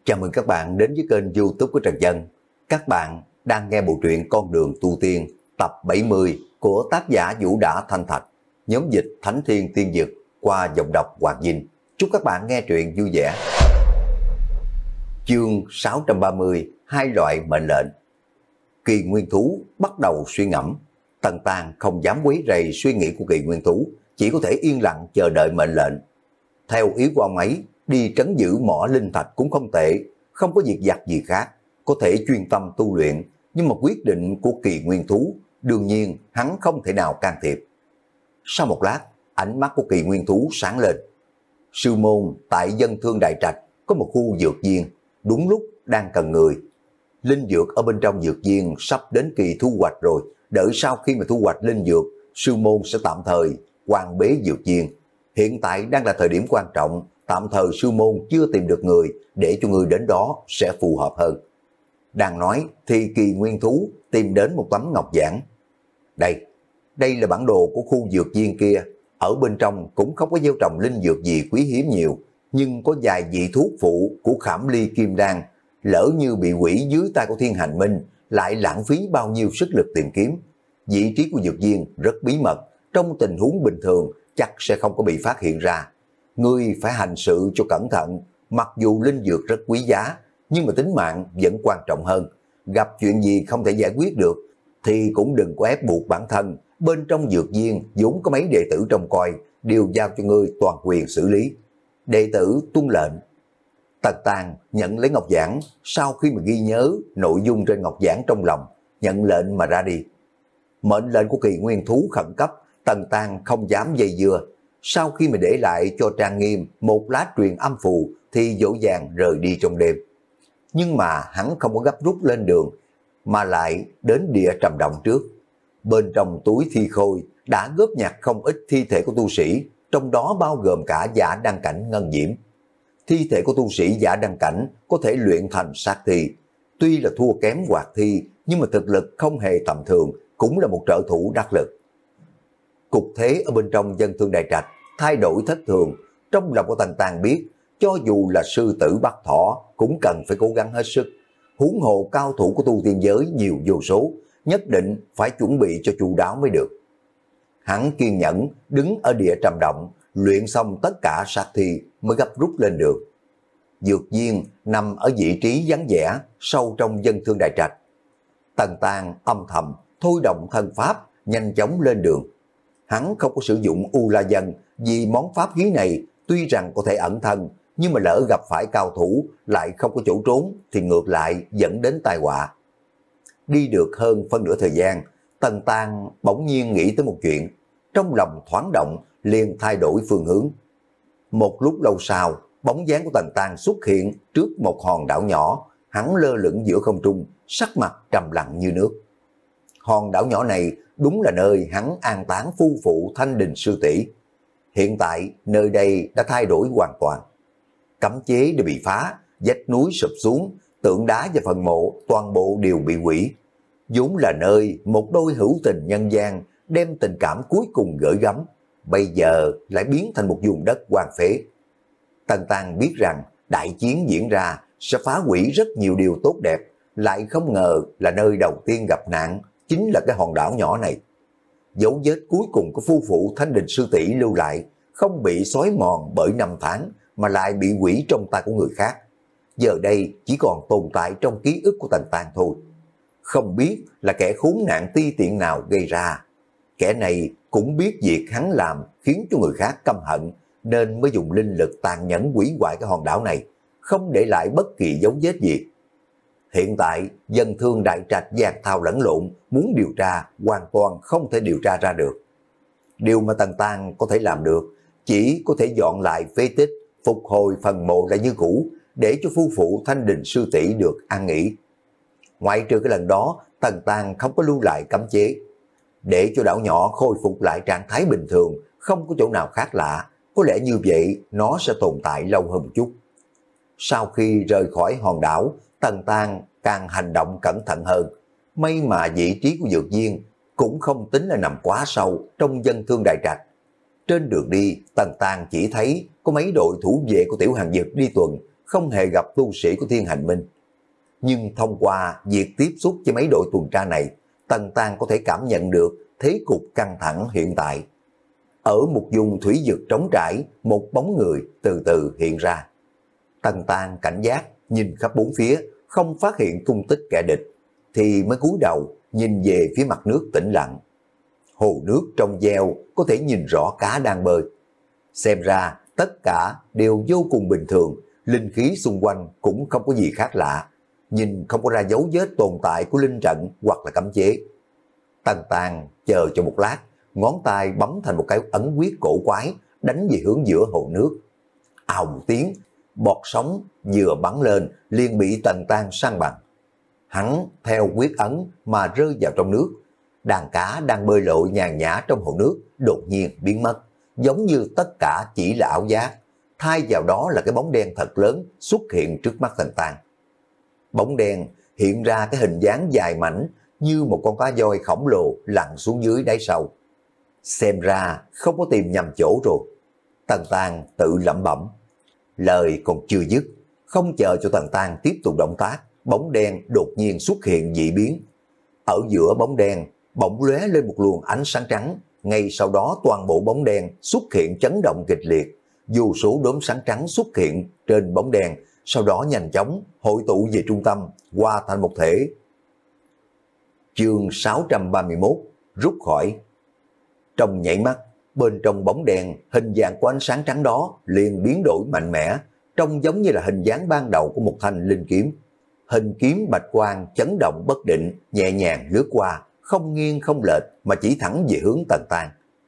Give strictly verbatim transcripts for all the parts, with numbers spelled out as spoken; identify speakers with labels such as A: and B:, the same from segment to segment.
A: Chào mừng các bạn đến với kênh YouTube của Trần Dân. Các bạn đang nghe bộ truyện Con đường tu tiên tập bảy mươi của tác giả Vũ Đã Thanh Thạch, nhóm dịch Thánh Thiên Tiên Dực qua giọng đọc Hoàng Dinh. Chúc các bạn nghe truyện vui vẻ. Chương sáu trăm ba mươi, hai loại mệnh lệnh. Kỳ Nguyên Thú bắt đầu suy ngẫm. Tần Tàng không dám quấy rầy suy nghĩ của Kỳ Nguyên Thú, chỉ có thể yên lặng chờ đợi mệnh lệnh. Theo ý của ông ấy, đi trấn giữ mỏ linh thạch cũng không tệ, không có việc vặt gì khác, có thể chuyên tâm tu luyện, nhưng mà quyết định của Kỳ Nguyên Thú, đương nhiên hắn không thể nào can thiệp. Sau một lát, ánh mắt của Kỳ Nguyên Thú sáng lên. Sư môn tại Dân Thương Đại Trạch có một khu dược viên, đúng lúc đang cần người. Linh dược ở bên trong dược viên sắp đến kỳ thu hoạch rồi, đợi sau khi mà thu hoạch linh dược, sư môn sẽ tạm thời quan bế dược viên. Hiện tại đang là thời điểm quan trọng, tạm thời sư môn chưa tìm được người, để cho người đến đó sẽ phù hợp hơn. Đang nói thì Kỳ Nguyên Thú tìm đến một tấm ngọc giản. Đây, đây là bản đồ của khu dược viên kia, ở bên trong cũng không có gieo trồng linh dược gì quý hiếm nhiều, nhưng có vài vị thuốc phụ của Khảm Ly Kim Đan, lỡ như bị hủy dưới tay của Thiên Hành Minh, lại lãng phí bao nhiêu sức lực tìm kiếm. Vị trí của dược viên rất bí mật, trong tình huống bình thường chắc sẽ không có bị phát hiện ra. Ngươi phải hành sự cho cẩn thận, mặc dù linh dược rất quý giá, nhưng mà tính mạng vẫn quan trọng hơn. Gặp chuyện gì không thể giải quyết được, thì cũng đừng có ép buộc bản thân. Bên trong dược viên vốn có mấy đệ tử trông coi, đều giao cho ngươi toàn quyền xử lý. Đệ tử tuân lệnh. Tần Tàng nhận lấy ngọc giản, sau khi mà ghi nhớ nội dung trên ngọc giản trong lòng, nhận lệnh mà ra đi. Mệnh lệnh của Kỳ Nguyên Thú khẩn cấp, Tần Tàng không dám dây dưa. Sau khi mà để lại cho Trang Nghiêm một lá truyền âm phù thì dỗ dàng rời đi trong đêm. Nhưng mà hắn không có gấp rút lên đường, mà lại đến địa Trầm Động trước. Bên trong túi thi khôi đã góp nhặt không ít thi thể của tu sĩ, trong đó bao gồm cả Giả Đăng Cảnh Ngân Diễm. Thi thể của tu sĩ Giả Đăng Cảnh có thể luyện thành sát thi. Tuy là thua kém Hoạt Thi, nhưng mà thực lực không hề tầm thường, cũng là một trợ thủ đắc lực. Cục thế ở bên trong Dân Thương Đại Trạch thay đổi thất thường, trong lòng của Tần Tàng biết, cho dù là sư tử Bắc Thọ cũng cần phải cố gắng hết sức. Huống hồ cao thủ của tu tiên giới nhiều vô số, nhất định phải chuẩn bị cho chu đáo mới được. Hắn kiên nhẫn đứng ở địa Trầm Động, luyện xong tất cả sát thi mới gấp rút lên đường. Dược viên nằm ở vị trí vắng vẻ sâu trong Dân Thương Đại Trạch. Tần Tàng âm thầm thôi động thân pháp, nhanh chóng lên đường. Hắn không có sử dụng U La Dân, vì món pháp khí này tuy rằng có thể ẩn thân, nhưng mà lỡ gặp phải cao thủ lại không có chỗ trốn thì ngược lại dẫn đến tai họa. Đi được hơn phân nửa thời gian, Tần Tàng bỗng nhiên nghĩ tới một chuyện, trong lòng thoáng động liền thay đổi phương hướng. Một lúc lâu sau, bóng dáng của Tần Tàng xuất hiện trước một hòn đảo nhỏ, hắn lơ lửng giữa không trung, sắc mặt trầm lặng như nước. Hòn đảo nhỏ này đúng là nơi hắn an táng phu phụ Thanh Đình sư tỷ. Hiện tại nơi đây đã thay đổi hoàn toàn. Cấm chế đã bị phá, vách núi sụp xuống, tượng đá và phần mộ toàn bộ đều bị hủy. Vốn là nơi một đôi hữu tình nhân gian đem tình cảm cuối cùng gửi gắm, bây giờ lại biến thành một vùng đất hoang phế. Tần Tàng biết rằng đại chiến diễn ra sẽ phá hủy rất nhiều điều tốt đẹp, lại không ngờ là nơi đầu tiên gặp nạn chính là cái hòn đảo nhỏ này. Dấu vết cuối cùng của phu phụ Thanh Đình sư tỷ lưu lại không bị xói mòn bởi năm tháng, mà lại bị hủy trong tay của người khác. Giờ đây chỉ còn tồn tại trong ký ức của Tần Tàng thôi. Không biết là kẻ khốn nạn ti tiện nào gây ra. Kẻ này cũng biết việc hắn làm khiến cho người khác căm hận, nên mới dùng linh lực tàn nhẫn hủy hoại cái hòn đảo này, không để lại bất kỳ dấu vết gì. Hiện tại Dân Thương Đại Trạch giang thao lẫn lộn, muốn điều tra hoàn toàn không thể điều tra ra được. Điều mà Tần Tàng có thể làm được chỉ có thể dọn lại phế tích, phục hồi phần mộ lại như cũ, để cho phu phụ Thanh Đình sư tỷ được an nghỉ. Ngoại trừ cái lần đó, Tần Tàng không có lưu lại cấm chế. Để cho đảo nhỏ khôi phục lại trạng thái bình thường, không có chỗ nào khác lạ, có lẽ như vậy nó sẽ tồn tại lâu hơn một chút. Sau khi rời khỏi hòn đảo, Tần Tàng càng hành động cẩn thận hơn. May mà vị trí của dược viên cũng không tính là nằm quá sâu trong Dân Thương Đại Trạch. Trên đường đi, Tần Tàng chỉ thấy có mấy đội thủ vệ của Tiểu Hàng Dực đi tuần, không hề gặp tu sĩ của Thiên Hành Minh. Nhưng thông qua việc tiếp xúc với mấy đội tuần tra này, Tần Tang có thể cảm nhận được thế cục căng thẳng hiện tại. Ở một vùng thủy vực trống trải, một bóng người từ từ hiện ra. Tần Tang cảnh giác, nhìn khắp bốn phía, không phát hiện tung tích kẻ địch, thì mới cúi đầu nhìn về phía mặt nước tĩnh lặng. Hồ nước trong veo có thể nhìn rõ cá đang bơi. Xem ra tất cả đều vô cùng bình thường, linh khí xung quanh cũng không có gì khác lạ, nhìn không có ra dấu vết tồn tại của linh trận hoặc là cấm chế. Tần Tang chờ cho một lát, ngón tay bấm thành một cái ấn quyết cổ quái, đánh về hướng giữa hồ nước. Ào một tiếng, bọt sóng vừa bắn lên liền bị Tần Tang san bằng. Hắn theo quyết ấn mà rơi vào trong nước. Đàn cá đang bơi lội nhàn nhã trong hồ nước đột nhiên biến mất, giống như tất cả chỉ là ảo giác. Thay vào đó là cái bóng đen thật lớn xuất hiện trước mắt Tần Tang. Bóng đen hiện ra cái hình dáng dài mảnh như một con cá voi khổng lồ lặn xuống dưới đáy sâu. Xem ra không có tìm nhầm chỗ rồi. Tần Tang tự lẩm bẩm. Lời còn chưa dứt, không chờ cho Tần Tang tiếp tục động tác, bóng đen đột nhiên xuất hiện dị biến. Ở giữa bóng đen bỗng lóe lên một luồng ánh sáng trắng, ngay sau đó toàn bộ bóng đen xuất hiện chấn động kịch liệt, vô số đốm sáng trắng xuất hiện trên bóng đen, sau đó nhanh chóng hội tụ về trung tâm, hòa thành một thể. Chương sáu trăm ba mươi mốt, rút khỏi. Trong nhảy mắt, bên trong bóng đen, hình dạng của ánh sáng trắng đó liền biến đổi mạnh mẽ, trông giống như là hình dáng ban đầu của một thanh linh kiếm. Hình kiếm bạch quang chấn động bất định, nhẹ nhàng lướt qua, không nghiêng không lệch mà chỉ thẳng về hướng Tần Tang.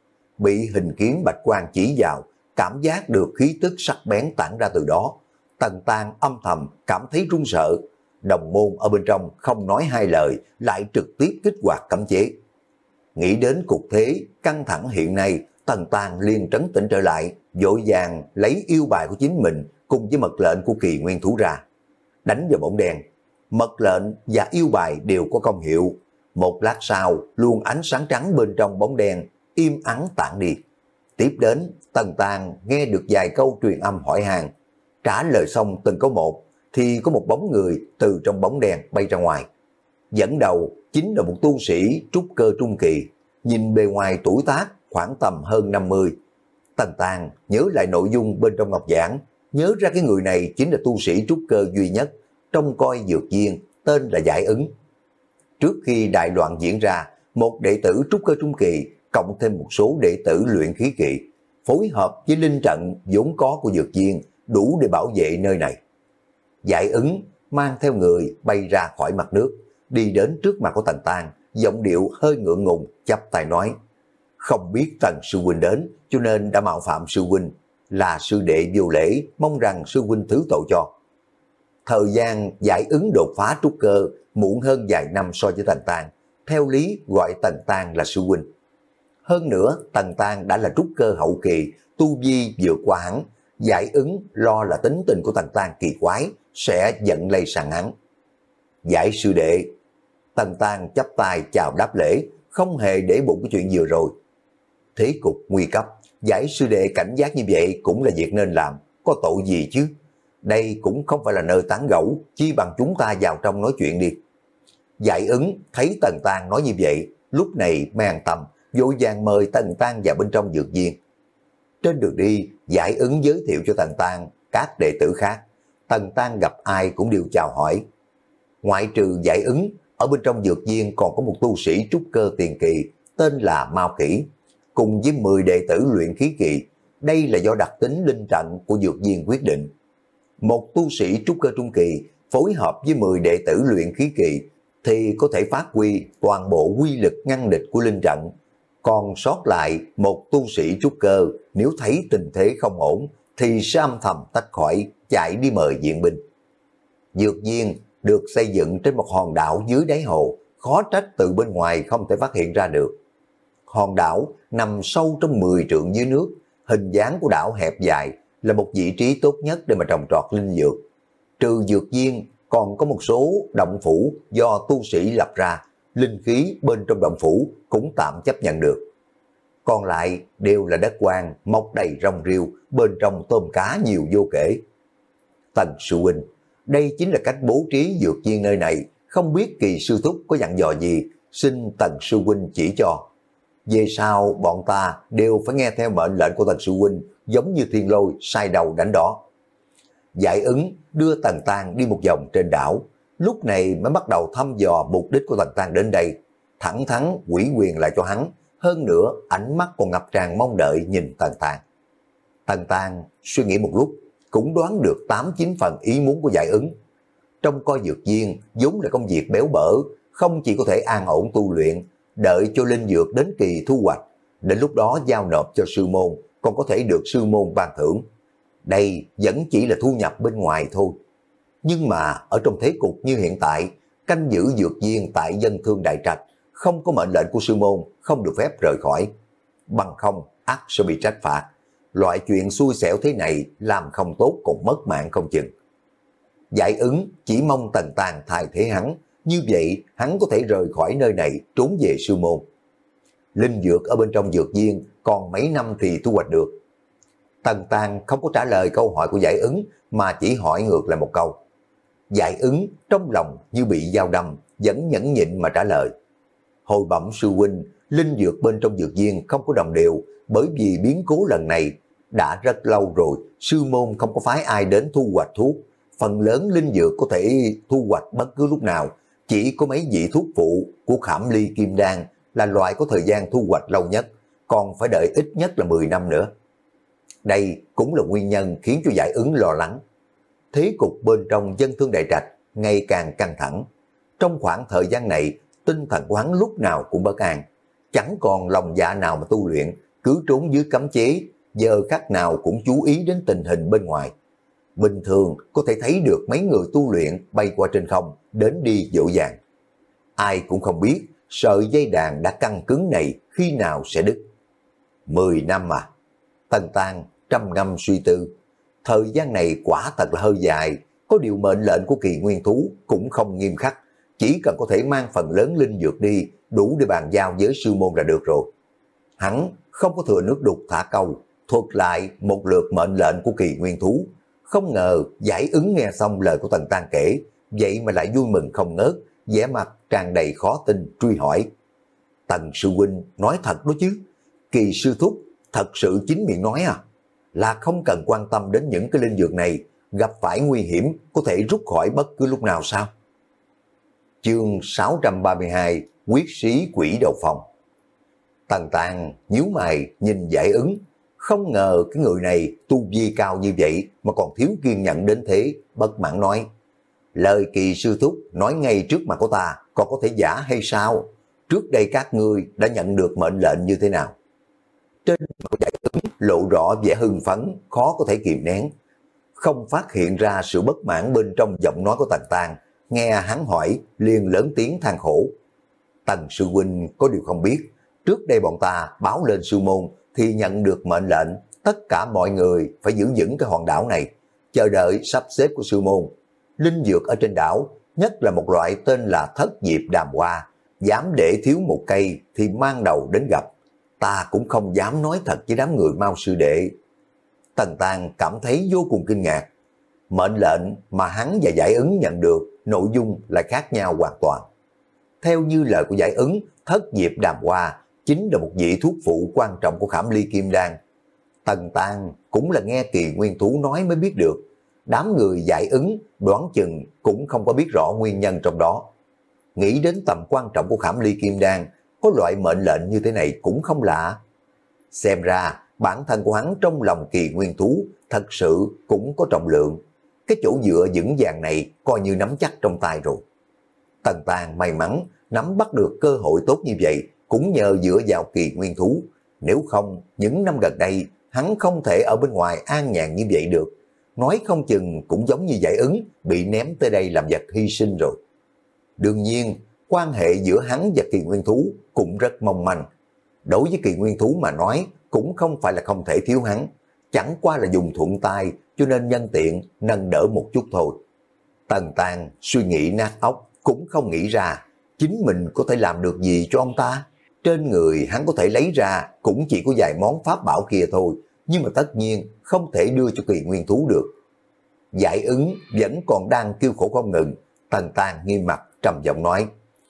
A: Bị hình kiếm bạch quang chỉ vào, cảm giác được khí tức sắc bén tản ra từ đó. Tần Tang âm thầm cảm thấy run sợ. Đồng môn ở bên trong không nói hai lời, lại trực tiếp kích hoạt cấm chế. Nghĩ đến cục thế căng thẳng hiện nay, Tần Tang liền trấn tĩnh trở lại, vội vàng lấy yêu bài của chính mình cùng với mật lệnh của Kỳ Nguyên Thú ra, đánh vào bóng đen. Mật lệnh và yêu bài đều có công hiệu. Một lát sau, luồng ánh sáng trắng bên trong bóng đen im ắng tản đi. Tiếp đến, Tần Tang nghe được vài câu truyền âm hỏi hàng. Trả lời xong từng câu một, thì có một bóng người từ trong bóng đen bay ra ngoài. Dẫn đầu chính là một tu sĩ trúc cơ trung kỳ, nhìn bề ngoài tuổi tác khoảng tầm hơn năm mươi. Tần Tang nhớ lại nội dung bên trong ngọc giảng, nhớ ra cái người này chính là tu sĩ trúc cơ duy nhất trong coi dược viên, tên là Giải Ứng. Trước khi đại loạn diễn ra, một đệ tử trúc cơ trung kỳ cộng thêm một số đệ tử luyện khí kỳ phối hợp với linh trận vốn có của dược viên đủ để bảo vệ nơi này. Giải Ứng mang theo người bay ra khỏi mặt nước, đi đến trước mặt của Tần Tang, giọng điệu hơi ngượng ngùng, chắp tay nói: không biết Tần sư huynh đến, cho nên đã mạo phạm sư huynh, là sư đệ vô lễ, mong rằng sư huynh thứ tội cho. Thời gian Giải Ứng đột phá trúc cơ muộn hơn vài năm so với Tần Tang, theo lý gọi Tần Tang là sư huynh. Hơn nữa, Tần Tang đã là trúc cơ hậu kỳ, tu vi vượt qua hắn. Giải Ứng lo là tính tình của Tần Tang kỳ quái, sẽ giận lây sang hắn. Giải sư đệ. Tần Tang chắp tay chào đáp lễ, không hề để bụng cái chuyện vừa rồi. Thế cục nguy cấp, Giải sư đệ cảnh giác như vậy cũng là việc nên làm, có tội gì chứ? Đây cũng không phải là nơi tán gẫu, chi bằng chúng ta vào trong nói chuyện đi. Giải Ứng thấy Tần Tang nói như vậy, lúc này mang tâm, vội vàng mời Tần Tang vào bên trong dược viên. Trên đường đi, Giải Ứng giới thiệu cho Tần Tang các đệ tử khác. Tần Tang gặp ai cũng đều chào hỏi. Ngoại trừ Giải Ứng, ở bên trong dược viên còn có một tu sĩ trúc cơ tiền kỳ, tên là Mao Kỷ, cùng với mười đệ tử luyện khí kỳ. Đây là do đặc tính linh trận của dược viên quyết định. Một tu sĩ trúc cơ trung kỳ phối hợp với mười đệ tử luyện khí kỳ thì có thể phát huy toàn bộ quy lực ngăn địch của linh trận. Còn sót lại một tu sĩ trúc cơ, nếu thấy tình thế không ổn thì sẽ âm thầm tách khỏi, chạy đi mời viện binh. Dược viên được xây dựng trên một hòn đảo dưới đáy hồ, khó trách từ bên ngoài không thể phát hiện ra được. Hòn đảo nằm sâu trong mười trượng dưới nước, hình dáng của đảo hẹp dài, là một vị trí tốt nhất để mà trồng trọt linh dược. Trừ dược viên, còn có một số động phủ do tu sĩ lập ra, linh khí bên trong động phủ cũng tạm chấp nhận được. Còn lại đều là đất hoang, mọc đầy rong rêu, bên trong tôm cá nhiều vô kể. Tần sư huynh, đây chính là cách bố trí dược viên nơi này, không biết Kỳ sư thúc có dặn dò gì, xin Tần sư huynh chỉ cho. Về sau bọn ta đều phải nghe theo mệnh lệnh của Tần sư huynh, giống như thiên lôi sai đầu đánh đó. Giải ứng đưa Tần Tang đi một vòng trên đảo, lúc này mới bắt đầu thăm dò mục đích của Tần Tang đến đây, thẳng thắn ủy quyền lại cho hắn, hơn nữa ánh mắt còn ngập tràn mong đợi nhìn Tần Tang. Tần Tang suy nghĩ một lúc, cũng đoán được tám chín phần ý muốn của Giải ứng. Trong coi dược viên vốn là công việc béo bở, không chỉ có thể an ổn tu luyện, đợi cho linh dược đến kỳ thu hoạch, đến lúc đó giao nộp cho sư môn, còn có thể được sư môn ban thưởng. Đây vẫn chỉ là thu nhập bên ngoài thôi. Nhưng mà ở trong thế cục như hiện tại, canh giữ dược viên tại Dân Thương Đại Trạch, không có mệnh lệnh của sư môn, không được phép rời khỏi. Bằng không, ắt sẽ bị trách phạt. Loại chuyện xui xẻo thế này làm không tốt còn mất mạng không chừng. Giải ứng chỉ mong Tần Tang thay thế hắn, như vậy hắn có thể rời khỏi nơi này trốn về sư môn. Linh dược ở bên trong dược viên còn mấy năm thì thu hoạch được. Tần Tang không có trả lời câu hỏi của Giải ứng mà chỉ hỏi ngược lại một câu. Giải ứng trong lòng như bị dao đâm, vẫn nhẫn nhịn mà trả lời. Hồi bẩm sư huynh, linh dược bên trong dược viên không có đồng đều, bởi vì biến cố lần này đã rất lâu rồi, sư môn không có phái ai đến thu hoạch thuốc. Phần lớn linh dược có thể thu hoạch bất cứ lúc nào, chỉ có mấy vị thuốc phụ của Khảm Ly Kim Đan là loại có thời gian thu hoạch lâu nhất, còn phải đợi ít nhất là mười năm nữa. Đây cũng là nguyên nhân khiến cho Giải ứng lo lắng. Thế cục bên trong Dân Thương Đại Trạch ngày càng căng thẳng. Trong khoảng thời gian này, tinh thần của hắn lúc nào cũng bất an, chẳng còn lòng dạ nào mà tu luyện, cứ trốn dưới cấm chế, giờ khắc nào cũng chú ý đến tình hình bên ngoài. Bình thường có thể thấy được mấy người tu luyện bay qua trên không, đến đi dỗ dàng. Ai cũng không biết sợi dây đàn đã căng cứng này khi nào sẽ đứt. Mười năm à? Tần Tang trăm ngâm suy tư. Thời gian này quả thật là hơi dài, có điều mệnh lệnh của Kỳ Nguyên Thú cũng không nghiêm khắc, chỉ cần có thể mang phần lớn linh dược đi, đủ để bàn giao với sư môn là được rồi. Hắn không có thừa nước đục thả câu, thuật lại một lượt mệnh lệnh của Kỳ Nguyên Thú. Không ngờ Giải ứng nghe xong lời của Tần Tang kể, vậy mà lại vui mừng không ngớt, vẻ mặt tràn đầy khó tin truy hỏi. Tần sư huynh nói thật đó chứ? Kỳ sư thúc thật sự chính miệng nói à? Là không cần quan tâm đến những cái linh dược này, gặp phải nguy hiểm có thể rút khỏi bất cứ lúc nào sao? Chương sáu trăm ba mươi hai, Quyết sĩ quỷ đầu phòng. Tần Tang nhíu mày nhìn Giải ứng, không ngờ cái người này tu vi cao như vậy mà còn thiếu kiên nhẫn đến thế, bất mãn nói. Lời Kỳ sư thúc nói ngay trước mặt của ta, còn có thể giả hay sao? Trước đây các ngươi đã nhận được mệnh lệnh như thế nào? Trên mặt Giải ứng lộ rõ vẻ hưng phấn, khó có thể kìm nén. Không phát hiện ra sự bất mãn bên trong giọng nói của Tần Tang, nghe hắn hỏi liền lớn tiếng than khổ. Tần sư huynh có điều không biết, trước đây bọn ta báo lên sư môn thì nhận được mệnh lệnh tất cả mọi người phải giữ vững cái hòn đảo này, chờ đợi sắp xếp của sư môn. Linh dược ở trên đảo, nhất là một loại tên là thất diệp đàm hoa, dám để thiếu một cây thì mang đầu đến gặp. Ta cũng không dám nói thật với đám người Mao sư đệ. Tần Tang cảm thấy vô cùng kinh ngạc. Mệnh lệnh mà hắn và Giải ứng nhận được, nội dung lại khác nhau hoàn toàn. Theo như lời của Giải ứng, thất diệp đàm hoa chính là một vị thuốc phụ quan trọng của Khảm Ly Kim Đan. Tần Tang cũng là nghe Kỳ Nguyên Thú nói mới biết được. Đám người Giải ứng đoán chừng cũng không có biết rõ nguyên nhân trong đó. Nghĩ đến tầm quan trọng của Khảm Ly Kim Đan, có loại mệnh lệnh như thế này cũng không lạ. Xem ra bản thân của hắn trong lòng Kỳ Nguyên Thú thật sự cũng có trọng lượng. Cái chỗ dựa vững vàng này coi như nắm chắc trong tay rồi. Tần Tang may mắn nắm bắt được cơ hội tốt như vậy, cũng nhờ dựa vào Kỳ Nguyên Thú. Nếu không, những năm gần đây hắn không thể ở bên ngoài an nhàn như vậy được. Nói không chừng cũng giống như Giải ứng, bị ném tới đây làm vật hy sinh rồi. Đương nhiên, quan hệ giữa hắn và Kỳ Nguyên Thú cũng rất mong manh. Đối với Kỳ Nguyên Thú mà nói, cũng không phải là không thể thiếu hắn. Chẳng qua là dùng thuận tay, cho nên nhân tiện nâng đỡ một chút thôi. Tần Tang suy nghĩ nát óc, cũng không nghĩ ra chính mình có thể làm được gì cho ông ta. Trên người hắn có thể lấy ra cũng chỉ có vài món pháp bảo kia thôi, nhưng mà tất nhiên không thể đưa cho Kỳ Nguyên Thú được. Giải Ứng vẫn còn đang kêu khổ không ngừng. Tần Tang nghiêm mặt trầm giọng nói,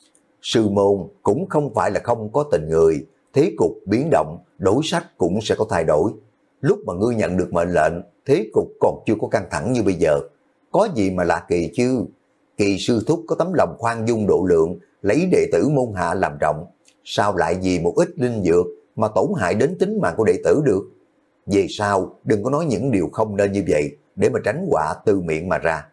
A: sư môn cũng không phải là không có tình người, thế cục biến động, đối sách cũng sẽ có thay đổi. Lúc mà ngươi nhận được mệnh lệnh, thế cục còn chưa có căng thẳng như bây giờ. Có gì mà lạ kỳ chứ? Kỳ sư thúc có tấm lòng khoan dung độ lượng, lấy đệ tử môn hạ làm trọng. Sao lại vì một ít linh dược mà tổn hại đến tính mạng của đệ tử được? Về sau đừng có nói những điều không nên như vậy, để mà tránh họa từ miệng mà ra.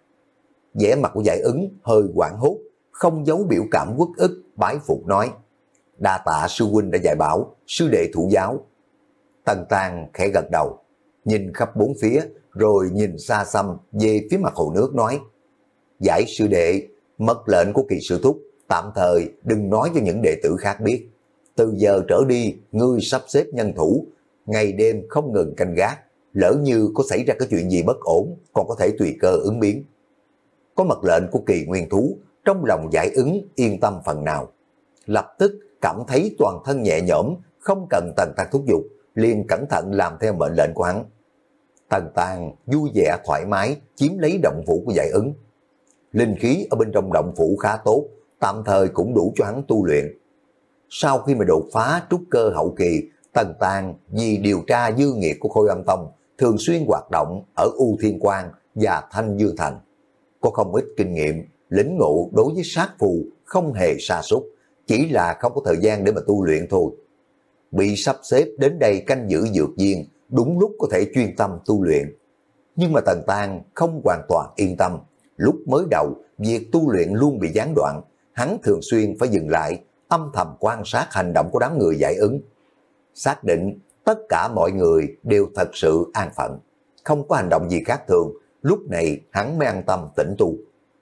A: Vẻ mặt của Giải Ứng hơi hoảng hốt, không giấu biểu cảm uất ức, bái phục nói, đa tạ sư huynh đã dạy bảo, sư đệ thụ giáo. Tần Tang khẽ gật đầu, nhìn khắp bốn phía, rồi nhìn xa xăm về phía mặt hồ nước nói, Giải sư đệ, mật lệnh của Kỳ sư thúc, tạm thời đừng nói cho những đệ tử khác biết. Từ giờ trở đi, ngươi sắp xếp nhân thủ, ngày đêm không ngừng canh gác, lỡ như có xảy ra cái chuyện gì bất ổn, còn có thể tùy cơ ứng biến. Có mật lệnh của Kỳ Nguyên Thú, trong lòng Giải Ứng yên tâm phần nào. Lập tức cảm thấy toàn thân nhẹ nhõm, không cần Tần Tang thúc giục, liền cẩn thận làm theo mệnh lệnh của hắn. Tần Tang vui vẻ thoải mái chiếm lấy động phủ của Giải Ứng. Linh khí ở bên trong động phủ khá tốt, tạm thời cũng đủ cho hắn tu luyện. Sau khi mà đột phá trúc cơ hậu kỳ, Tần Tang vì điều tra dư nghiệt của Khôi Âm Tông, thường xuyên hoạt động ở U Thiên Quang và Thanh Dương Thành. Có không ít kinh nghiệm, lĩnh ngộ đối với sát phù không hề sa sút, chỉ là không có thời gian để mà tu luyện thôi. Bị sắp xếp đến đây canh giữ dược viên, đúng lúc có thể chuyên tâm tu luyện. Nhưng mà Tần Tang không hoàn toàn yên tâm. Lúc mới đầu, việc tu luyện luôn bị gián đoạn, hắn thường xuyên phải dừng lại, âm thầm quan sát hành động của đám người Giải Ứng. Xác định tất cả mọi người đều thật sự an phận, không có hành động gì khác thường, lúc này hắn mới an tâm tĩnh tu.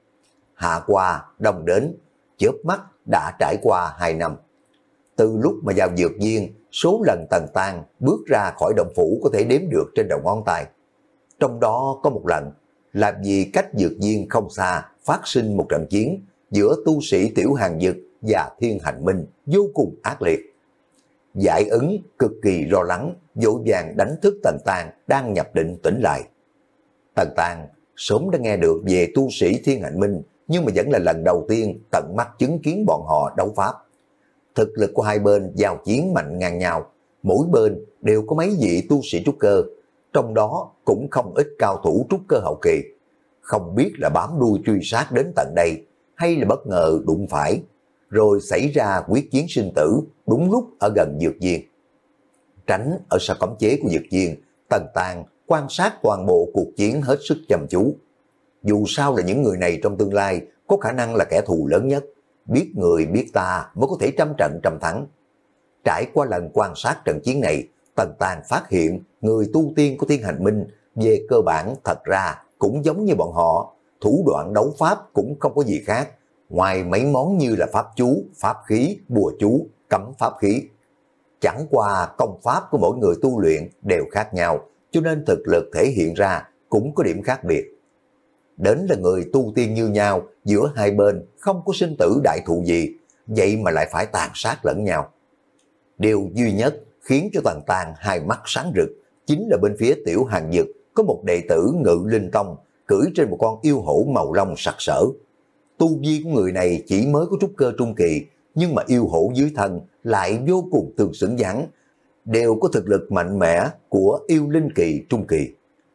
A: Hạ qua, đông đến, chớp mắt đã trải qua hai năm. Từ lúc mà vào dược viên, số lần Tần Tang bước ra khỏi động phủ có thể đếm được trên đầu ngón tay. Trong đó có một lần, làm vì cách dược viên không xa phát sinh một trận chiến giữa tu sĩ Tiểu Hàng Dực và Thiên Hành Minh vô cùng ác liệt. Giải Ứng cực kỳ lo lắng, vội vàng đánh thức Tần Tang đang nhập định tỉnh lại. Tần Tang sớm đã nghe được về tu sĩ Thiên Hành Minh, nhưng mà vẫn là lần đầu tiên tận mắt chứng kiến bọn họ đấu pháp. Thực lực của hai bên giao chiến mạnh ngang nhau, mỗi bên đều có mấy vị tu sĩ trúc cơ, trong đó cũng không ít cao thủ trúc cơ hậu kỳ. Không biết là bám đuôi truy sát đến tận đây, hay là bất ngờ đụng phải, rồi xảy ra quyết chiến sinh tử đúng lúc ở gần dược viên. Tránh ở sau cấm chế của dược viên, Tần Tang quan sát toàn bộ cuộc chiến hết sức chăm chú. Dù sao là những người này trong tương lai có khả năng là kẻ thù lớn nhất, biết người biết ta mới có thể trăm trận trăm thắng. Trải qua lần quan sát trận chiến này, Tần Tang phát hiện người tu tiên của Thiên Hành Minh về cơ bản thật ra cũng giống như bọn họ, thủ đoạn đấu pháp cũng không có gì khác, ngoài mấy món như là pháp chú, pháp khí, bùa chú, cấm pháp khí. Chẳng qua công pháp của mỗi người tu luyện đều khác nhau, cho nên thực lực thể hiện ra cũng có điểm khác biệt. Đến là người tu tiên như nhau, giữa hai bên không có sinh tử đại thụ gì, vậy mà lại phải tàn sát lẫn nhau. Điều duy nhất khiến cho Tần Tang hai mắt sáng rực chính là bên phía Tiểu Hàng Dực có một đệ tử Ngự Linh Tông cưỡi trên một con yêu hổ màu lông sặc sỡ. Tu vi của người này chỉ mới có trúc cơ trung kỳ, nhưng mà yêu hổ dưới thân lại vô cùng tương xứng dáng, đều có thực lực mạnh mẽ của yêu linh kỳ trung kỳ.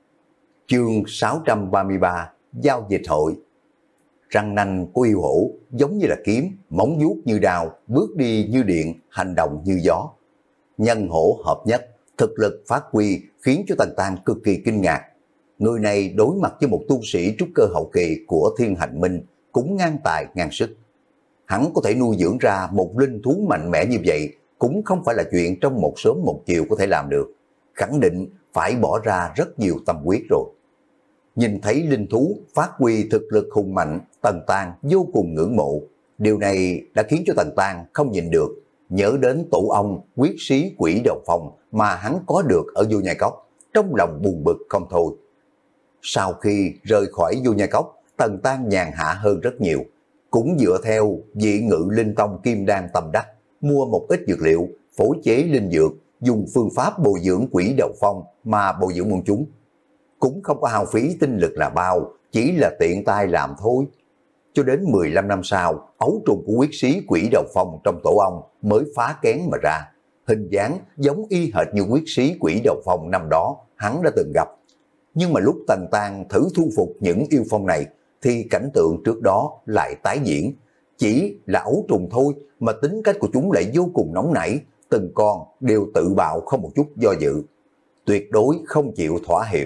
A: Chương sáu trăm ba mươi ba, Giao dịch hội. Răng nanh của yêu hổ giống như là kiếm, móng vuốt như đao, bước đi như điện, hành động như gió. Nhân hổ hợp nhất, thực lực phát huy khiến cho Tần Tang cực kỳ kinh ngạc. Người này đối mặt với một tu sĩ trúc cơ hậu kỳ của Thiên Hành Minh cũng ngang tài ngang sức. Hắn có thể nuôi dưỡng ra một linh thú mạnh mẽ như vậy cũng không phải là chuyện trong một sớm một chiều có thể làm được. Khẳng định phải bỏ ra rất nhiều tâm huyết rồi. Nhìn thấy linh thú phát huy thực lực hùng mạnh, Tần Tang vô cùng ngưỡng mộ. Điều này đã khiến cho Tần Tang không nhìn được, nhớ đến tổ ong quyết sĩ quỷ đầu phong mà hắn có được ở Vô Nhai Cốc, trong lòng buồn bực không thôi. Sau khi rời khỏi Vô Nhai Cốc, Tần Tang nhàn hạ hơn rất nhiều, cũng dựa theo vị Ngự Linh Tông kim đan tâm đắc, mua một ít dược liệu, phối chế linh dược, dùng phương pháp bồi dưỡng quỷ đầu phong mà bồi dưỡng bọn chúng. cũng không có hao phí tinh lực là bao, chỉ là tiện tay làm thôi. Cho đến mười lăm năm sau, ấu trùng của quyết sĩ Quỷ Đầu Phong trong tổ ong mới phá kén mà ra. Hình dáng giống y hệt như quyết sĩ Quỷ Đầu Phong năm đó hắn đã từng gặp. Nhưng mà lúc Tần Tang thử thu phục những yêu phong này thì cảnh tượng trước đó lại tái diễn. Chỉ là ấu trùng thôi mà tính cách của chúng lại vô cùng nóng nảy, từng con đều tự bạo không một chút do dự. Tuyệt đối không chịu thỏa hiệp.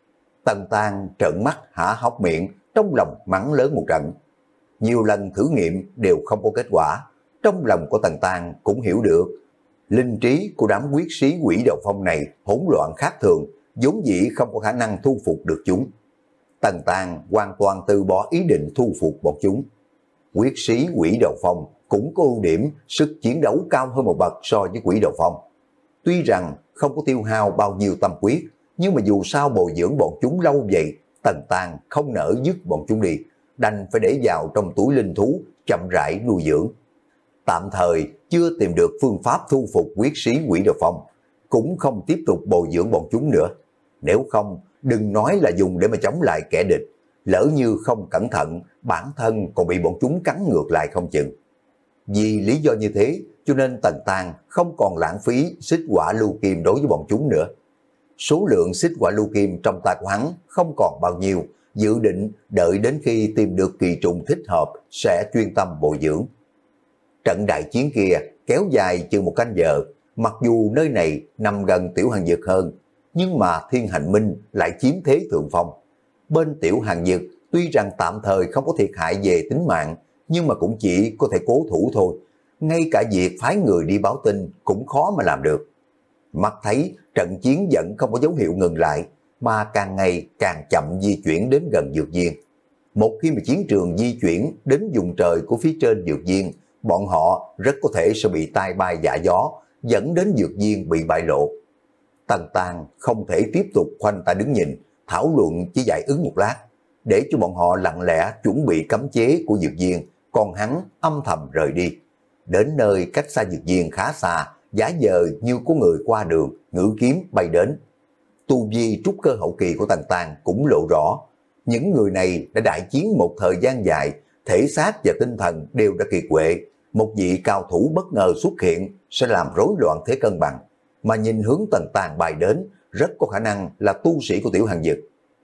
A: Tần Tang trợn mắt há hốc miệng, trong lòng mắng lớn một trận. Nhiều lần thử nghiệm đều không có kết quả, trong lòng của Tần Tang cũng hiểu được. Linh trí của đám quyết sĩ Quỷ Đầu Phong này hỗn loạn khác thường, vốn dĩ không có khả năng thu phục được chúng. Tần Tang hoàn toàn từ bỏ ý định thu phục bọn chúng. Quyết sĩ Quỷ Đầu Phong cũng có ưu điểm sức chiến đấu cao hơn một bậc so với Quỷ Đầu Phong. Tuy rằng không có tiêu hao bao nhiêu tâm quyết, nhưng mà dù sao bồi dưỡng bọn chúng lâu vậy, Tần Tang không nỡ dứt bọn chúng đi, đành phải để vào trong túi linh thú chậm rãi nuôi dưỡng. Tạm thời chưa tìm được phương pháp thu phục quyết sĩ Quỷ Đầu Phong, cũng không tiếp tục bồi dưỡng bọn chúng nữa. Nếu không, đừng nói là dùng để mà chống lại kẻ địch, lỡ như không cẩn thận, bản thân còn bị bọn chúng cắn ngược lại không chừng. Vì lý do như thế, cho nên Tần Tang không còn lãng phí xích hỏa lưu kim đối với bọn chúng nữa. Số lượng xích hỏa lưu kim trong tay của hắn không còn bao nhiêu, dự định đợi đến khi tìm được kỳ trùng thích hợp sẽ chuyên tâm bồi dưỡng. Trận đại chiến kia kéo dài chừng một canh giờ, mặc dù nơi này nằm gần Tiểu Hàn Dực hơn, nhưng mà Thiên Hành Minh lại chiếm thế thượng phong. Bên Tiểu Hàn Dực tuy rằng tạm thời không có thiệt hại về tính mạng, nhưng mà cũng chỉ có thể cố thủ thôi. Ngay cả việc phái người đi báo tin cũng khó mà làm được. Mắt thấy trận chiến vẫn không có dấu hiệu ngừng lại, mà càng ngày càng chậm di chuyển đến gần dược viên. Một khi mà chiến trường di chuyển đến vùng trời của phía trên dược viên, bọn họ rất có thể sẽ bị tai bay vạ gió, dẫn đến dược viên bị bại lộ. Tần Tang không thể tiếp tục khoanh tay đứng nhìn, thảo luận chỉ giải ứng một lát, để cho bọn họ lặng lẽ chuẩn bị cấm chế của dược viên, còn hắn âm thầm rời đi. Đến nơi cách xa dược viên khá xa, giả vờ như có người qua đường, ngữ kiếm bay đến. Tu vi trúc cơ hậu kỳ của Tần Tang cũng lộ rõ. Những người này đã đại chiến một thời gian dài, thể xác và tinh thần đều đã kiệt quệ. Một vị cao thủ bất ngờ xuất hiện sẽ làm rối loạn thế cân bằng. Mà nhìn hướng Tần Tang bay đến, rất có khả năng là tu sĩ của Tiểu Hàn Dực.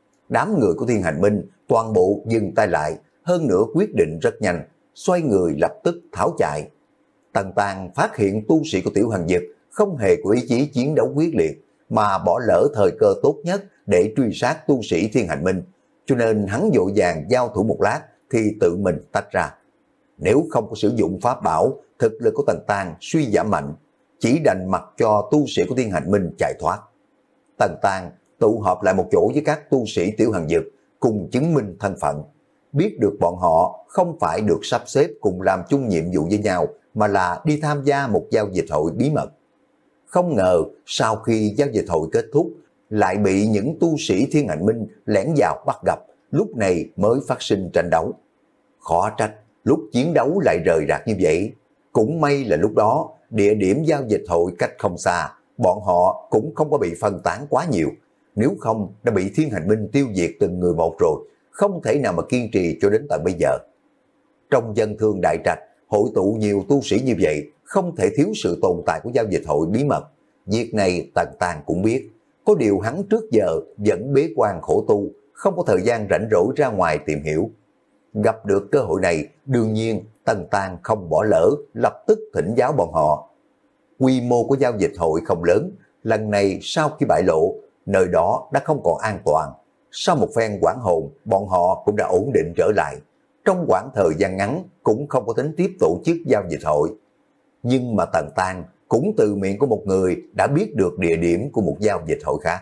A: Đám người của Thiên Hành Minh toàn bộ dừng tay lại, hơn nữa quyết định rất nhanh, xoay người lập tức tháo chạy. Tần Tang phát hiện tu sĩ của Tiểu Hàn Dực không hề có ý chí chiến đấu quyết liệt, mà bỏ lỡ thời cơ tốt nhất để truy sát tu sĩ Thiên Hành Minh, cho nên hắn vội vàng giao thủ một lát thì tự mình tách ra. Nếu không có sử dụng pháp bảo, thực lực của Tần Tang suy giảm mạnh, chỉ đành mặc cho tu sĩ của Thiên Hành Minh chạy thoát. Tần Tang tụ họp lại một chỗ với các tu sĩ Tiểu Hàn Dực cùng chứng minh thân phận, biết được bọn họ không phải được sắp xếp cùng làm chung nhiệm vụ với nhau, mà là đi tham gia một giao dịch hội bí mật. Không ngờ sau khi giao dịch hội kết thúc, lại bị những tu sĩ Thiên Hành Minh lẻn vào bắt gặp, lúc này mới phát sinh tranh đấu. Khó trách lúc chiến đấu lại rời rạc như vậy. Cũng may là lúc đó địa điểm giao dịch hội cách không xa, bọn họ cũng không có bị phân tán quá nhiều. Nếu không đã bị Thiên Hành Minh tiêu diệt từng người một rồi, không thể nào mà kiên trì cho đến tận bây giờ. Trong dân thương đại trạch, hội tụ nhiều tu sĩ như vậy, không thể thiếu sự tồn tại của giao dịch hội bí mật. Việc này Tần Tang cũng biết, có điều hắn trước giờ vẫn bế quan khổ tu, không có thời gian rảnh rỗi ra ngoài tìm hiểu. Gặp được cơ hội này, đương nhiên Tần Tang không bỏ lỡ, lập tức thỉnh giáo bọn họ. Quy mô của giao dịch hội không lớn, lần này sau khi bại lộ, nơi đó đã không còn an toàn. Sau một phen quản hồn, bọn họ cũng đã ổn định trở lại. Trong khoảng thời gian ngắn cũng không có tính tiếp tổ chức giao dịch hội. Nhưng mà Tần Tang cũng từ miệng của một người đã biết được địa điểm của một giao dịch hội khác.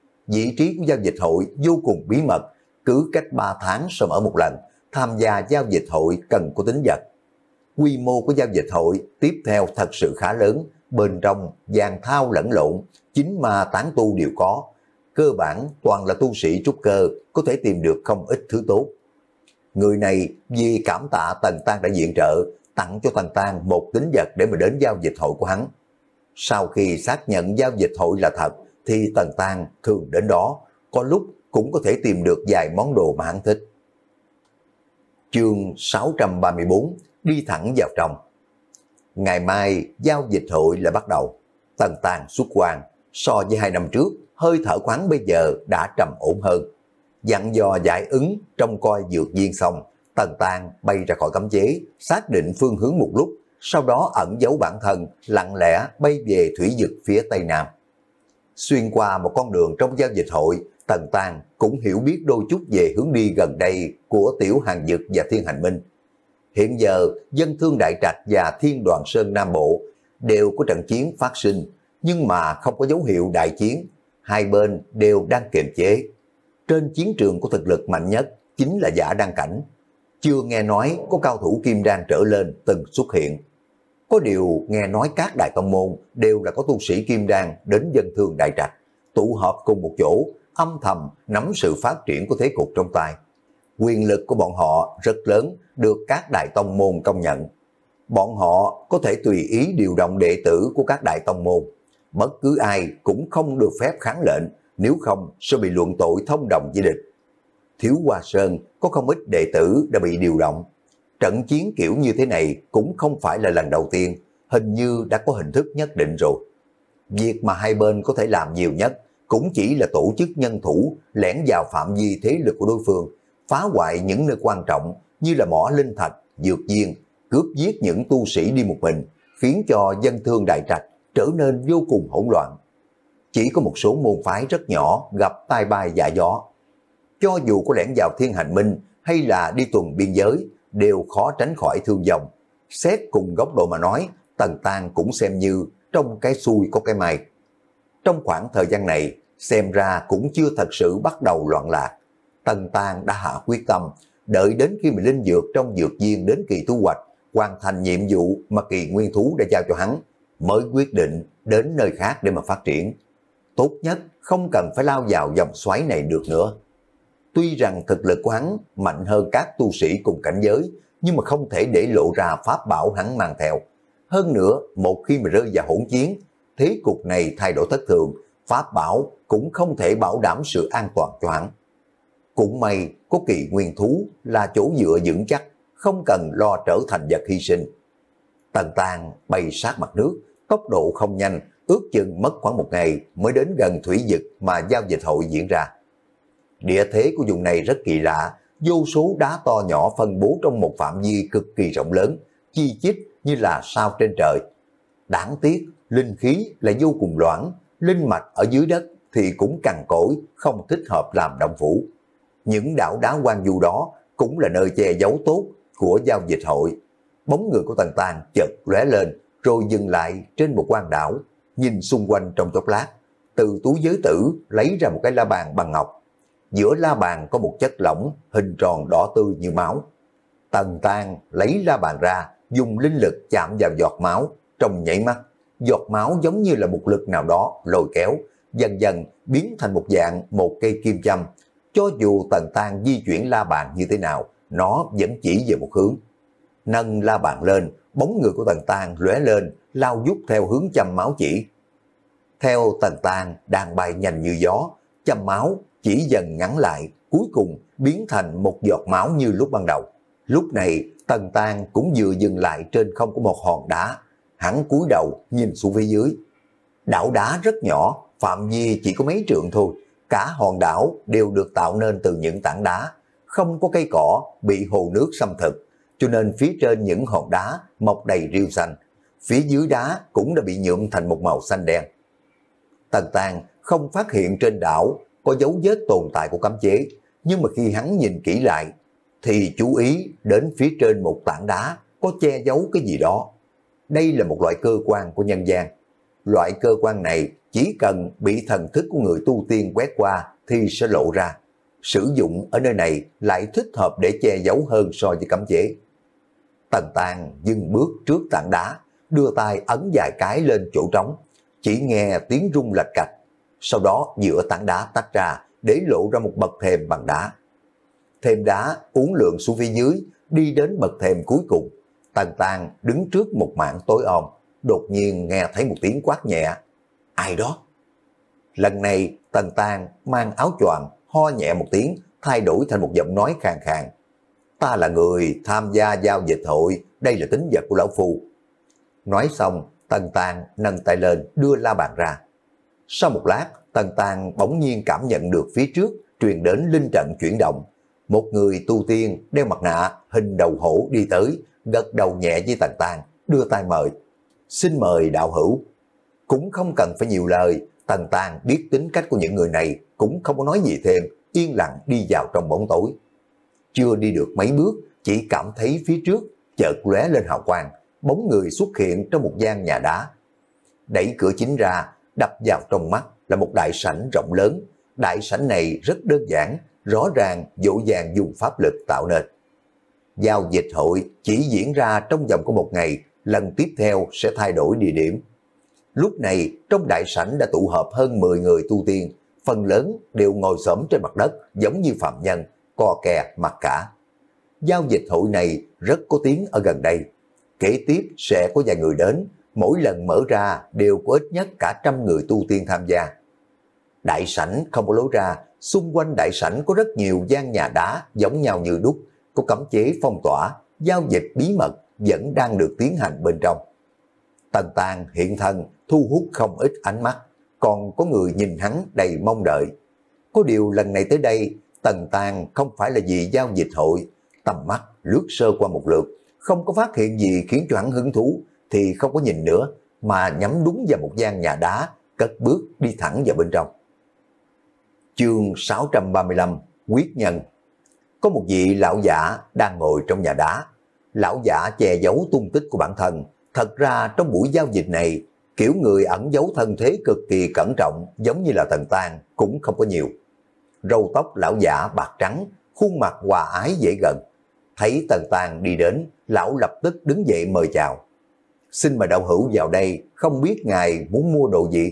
A: Vị trí của giao dịch hội vô cùng bí mật, cứ cách ba tháng sẽ mở một lần, tham gia giao dịch hội cần có tính vật. Quy mô của giao dịch hội tiếp theo thật sự khá lớn, bên trong vàng thao lẫn lộn, chính ma tán tu đều có. Cơ bản toàn là tu sĩ trúc cơ, có thể tìm được không ít thứ tốt. Người này vì cảm tạ Tần Tang đã viện trợ, tặng cho Tần Tang một tín vật để mà đến giao dịch hội của hắn. Sau khi xác nhận giao dịch hội là thật, thì Tần Tang thường đến đó, có lúc cũng có thể tìm được vài món đồ mà hắn thích. Chương sáu trăm ba mươi bốn, đi thẳng vào trong. Ngày mai giao dịch hội lại bắt đầu. Tần Tàng xuất quan, so với hai năm trước, hơi thở quán bây giờ đã trầm ổn hơn. Dặn dò giải ứng trong coi dược viên xong, Tần Tàng bay ra khỏi cấm chế, xác định phương hướng một lúc, sau đó ẩn giấu bản thân, lặng lẽ bay về thủy vực phía tây nam. Xuyên qua một con đường trong giao dịch hội, Tần Tàng cũng hiểu biết đôi chút về hướng đi gần đây của Tiểu Hàng Dực và Thiên Hành Minh. Hiện giờ, Dân Thương Đại Trạch và Thiên Đoàn Sơn Nam Bộ đều có trận chiến phát sinh, nhưng mà không có dấu hiệu đại chiến, hai bên đều đang kiềm chế. Trên chiến trường của thực lực mạnh nhất chính là Giả Đan Cảnh. Chưa nghe nói có cao thủ kim đan trở lên từng xuất hiện. Có điều nghe nói các đại tông môn đều là có tu sĩ kim đan đến Dân Thương Đại Trạch, tụ họp cùng một chỗ, âm thầm nắm sự phát triển của thế cục trong tay. Quyền lực của bọn họ rất lớn, được các đại tông môn công nhận. Bọn họ có thể tùy ý điều động đệ tử của các đại tông môn. Bất cứ ai cũng không được phép kháng lệnh, nếu không sẽ bị luận tội thông đồng với địch. Thiếu Hoa Sơn có không ít đệ tử đã bị điều động. Trận chiến kiểu như thế này cũng không phải là lần đầu tiên, hình như đã có hình thức nhất định rồi. Việc mà hai bên có thể làm nhiều nhất cũng chỉ là tổ chức nhân thủ lẻn vào phạm vi thế lực của đối phương, phá hoại những nơi quan trọng như là mỏ linh thạch, dược viên, cướp giết những tu sĩ đi một mình, khiến cho Dân Thương Đại Trạch trở nên vô cùng hỗn loạn. Chỉ có một số môn phái rất nhỏ gặp tai bay dạ gió. Cho dù có lẻn vào Thiên Hành Minh hay là đi tuần biên giới, đều khó tránh khỏi thương vong. Xét cùng góc độ mà nói, Tần Tàng cũng xem như trong cái xui có cái may. Trong khoảng thời gian này, xem ra cũng chưa thật sự bắt đầu loạn lạc. Tần Tàng đã hạ quyết tâm, đợi đến khi mà linh dược trong dược viên đến kỳ thu hoạch, hoàn thành nhiệm vụ mà kỳ nguyên thú đã giao cho hắn, mới quyết định đến nơi khác để mà phát triển. Tốt nhất không cần phải lao vào dòng xoáy này được nữa. Tuy rằng thực lực của hắn mạnh hơn các tu sĩ cùng cảnh giới, nhưng mà không thể để lộ ra pháp bảo hắn mang theo. Hơn nữa, một khi mà rơi vào hỗn chiến, thế cục này thay đổi thất thường, pháp bảo cũng không thể bảo đảm sự an toàn cho hắn. Cũng may có kỳ nguyên thú là chỗ dựa vững chắc, không cần lo trở thành vật hy sinh. Tần Tàng bay sát mặt nước, tốc độ không nhanh, ước chừng mất khoảng một ngày mới đến gần thủy vực mà giao dịch hội diễn ra. Địa thế của vùng này rất kỳ lạ, vô số đá to nhỏ phân bố trong một phạm vi cực kỳ rộng lớn, chi chít như là sao trên trời. Đáng tiếc, linh khí lại vô cùng loãng, linh mạch ở dưới đất thì cũng cằn cỗi, không thích hợp làm động phủ. Những đảo đá hoang vu đó cũng là nơi che giấu tốt của giao dịch hội. Bóng người của Tần Tàng chợt lóe lên, rồi dừng lại trên một quan đảo, nhìn xung quanh trong chốc lát, từ túi giới tử lấy ra một cái la bàn bằng ngọc. Giữa la bàn có một chất lỏng hình tròn đỏ tươi như máu. Tần Tàng lấy la bàn ra, dùng linh lực chạm vào giọt máu, trong nhảy mắt, giọt máu giống như là một lực nào đó lôi kéo, dần dần biến thành một dạng một cây kim châm. Cho dù Tần Tàng di chuyển la bàn như thế nào, nó vẫn chỉ về một hướng. Nâng la bàn lên, bóng người của Tần Tàng lóe lên, lao vút theo hướng châm máu chỉ. Theo Tần Tàng đang bay nhanh như gió, châm máu chỉ dần ngắn lại, cuối cùng biến thành một giọt máu như lúc ban đầu. Lúc này Tần Tàng cũng vừa dừng lại trên không của một hòn đá, hắn cúi đầu nhìn xuống phía dưới. Đảo đá rất nhỏ, phạm vi chỉ có mấy trượng thôi, cả hòn đảo đều được tạo nên từ những tảng đá, không có cây cỏ, bị hồ nước xâm thực, cho nên phía trên những hòn đá mọc đầy rêu xanh, phía dưới đá cũng đã bị nhuộm thành một màu xanh đen. Tần Tàng không phát hiện trên đảo có dấu vết tồn tại của cấm chế, nhưng mà khi hắn nhìn kỹ lại, thì chú ý đến phía trên một tảng đá có che giấu cái gì đó. Đây là một loại cơ quan của nhân gian. Loại cơ quan này chỉ cần bị thần thức của người tu tiên quét qua thì sẽ lộ ra. Sử dụng ở nơi này lại thích hợp để che giấu hơn so với cấm chế. Tần Tàng dừng bước trước tảng đá, đưa tay ấn vài cái lên chỗ trống, chỉ nghe tiếng rung lạch cạch. Sau đó giữa tảng đá tách ra để lộ ra một bậc thềm bằng đá. Thềm đá uốn lượn xuống phía dưới, đi đến bậc thềm cuối cùng. Tần Tàng đứng trước một mảng tối om, đột nhiên nghe thấy một tiếng quát nhẹ. Ai đó? Lần này Tần Tàng mang áo choàng ho nhẹ một tiếng, thay đổi thành một giọng nói khàn khàn. Ta là người tham gia giao dịch hội, đây là tín vật của lão phu. Nói xong, Tần Tàng nâng tay lên đưa la bàn ra. Sau một lát, Tần Tàng bỗng nhiên cảm nhận được phía trước truyền đến linh trận chuyển động. Một người tu tiên đeo mặt nạ hình đầu hổ đi tới, gật đầu nhẹ với Tần Tàng, đưa tay mời. Xin mời đạo hữu. Cũng không cần phải nhiều lời, Tần Tàng biết tính cách của những người này, cũng không có nói gì thêm, yên lặng đi vào trong bóng tối. Chưa đi được mấy bước, chỉ cảm thấy phía trước chợt lóe lên hào quang, bóng người xuất hiện trong một gian nhà đá. Đẩy cửa chính ra, đập vào trong mắt là một đại sảnh rộng lớn. Đại sảnh này rất đơn giản, rõ ràng dỗ dàng dùng pháp lực tạo nên. Giao dịch hội chỉ diễn ra trong vòng của một ngày, lần tiếp theo sẽ thay đổi địa điểm. Lúc này trong đại sảnh đã tụ họp hơn mười người tu tiên, phần lớn đều ngồi xổm trên mặt đất giống như phạm nhân, co kè mặt cả. Giao dịch hội này rất có tiếng ở gần đây. Kế tiếp sẽ có vài người đến, mỗi lần mở ra đều có ít nhất cả trăm người tu tiên tham gia. Đại sảnh không có lối ra, xung quanh đại sảnh có rất nhiều gian nhà đá giống nhau như đúc, có cấm chế phong tỏa, giao dịch bí mật vẫn đang được tiến hành bên trong. Tần Tàng hiện thân thu hút không ít ánh mắt, còn có người nhìn hắn đầy mong đợi. Có điều lần này tới đây, Tần Tàng không phải là vì giao dịch hội, tầm mắt lướt sơ qua một lượt, không có phát hiện gì khiến cho hắn hứng thú, thì không có nhìn nữa, mà nhắm đúng vào một gian nhà đá, cất bước đi thẳng vào bên trong. Chương sáu trăm ba mươi lăm, Quyết Nhân. Có một vị lão giả đang ngồi trong nhà đá. Lão giả che giấu tung tích của bản thân. Thật ra trong buổi giao dịch này, kiểu người ẩn giấu thân thế cực kỳ cẩn trọng, giống như là Tần Tàng, cũng không có nhiều. Râu tóc lão giả bạc trắng, khuôn mặt hòa ái dễ gần. Thấy Tần Tàng đi đến, lão lập tức đứng dậy mời chào. Xin mời đạo hữu vào đây, không biết ngài muốn mua đồ gì?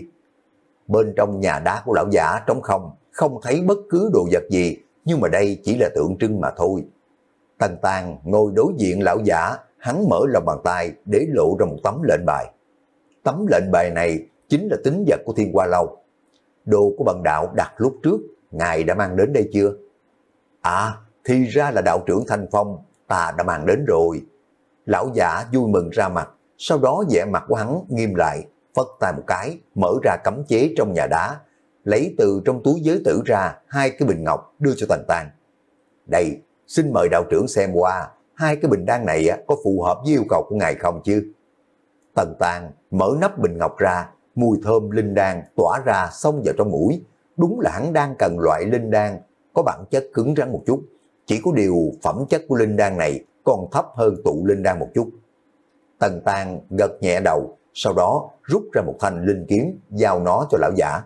A: Bên trong nhà đá của lão giả trống không, không thấy bất cứ đồ vật gì, nhưng mà đây chỉ là tượng trưng mà thôi. Tần Tàng ngồi đối diện lão giả, hắn mở lòng bàn tay để lộ ra một tấm lệnh bài. Tấm lệnh bài này chính là tín vật của Thiên Hoa Lâu. Đồ của bần đạo đặt lúc trước, ngài đã mang đến đây chưa? À, thì ra là đạo trưởng Thanh Phong, ta đã mang đến rồi. Lão giả vui mừng ra mặt, sau đó vẻ mặt của hắn nghiêm lại, phất tay một cái, mở ra cấm chế trong nhà đá, lấy từ trong túi giới tử ra hai cái bình ngọc đưa cho Tần Tàng. Đây, xin mời đạo trưởng xem qua, hai cái bình đan này có phù hợp với yêu cầu của ngài không chứ? Tần Tàng mở nắp bình ngọc ra, mùi thơm linh đan tỏa ra xông vào trong mũi. Đúng là hắn đang cần loại linh đan có bản chất cứng rắn một chút, chỉ có điều phẩm chất của linh đan này còn thấp hơn tụ linh đan một chút. Tần Tàng gật nhẹ đầu, sau đó rút ra một thanh linh kiếm, giao nó cho lão giả.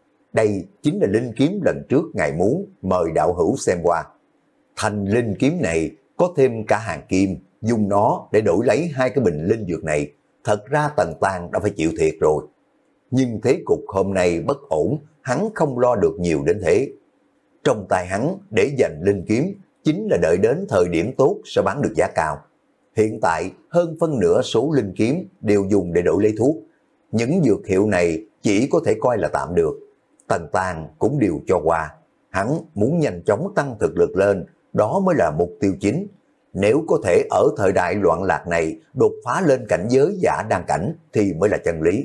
A: Đây chính là linh kiếm lần trước ngài muốn, mời đạo hữu xem qua. Thanh linh kiếm này có thêm cả hàng kim, dùng nó để đổi lấy hai cái bình linh dược này. Thật ra Tần Tàng đã phải chịu thiệt rồi. Nhưng thế cục hôm nay bất ổn, hắn không lo được nhiều đến thế. Trong tay hắn để dành linh kiếm, chính là đợi đến thời điểm tốt sẽ bán được giá cao. Hiện tại hơn phân nửa số linh kiếm đều dùng để đổi lấy thuốc. Những dược hiệu này chỉ có thể coi là tạm được. Tần Tàng cũng đều cho qua. Hắn muốn nhanh chóng tăng thực lực lên, đó mới là mục tiêu chính. Nếu có thể ở thời đại loạn lạc này đột phá lên cảnh giới giả đan cảnh thì mới là chân lý.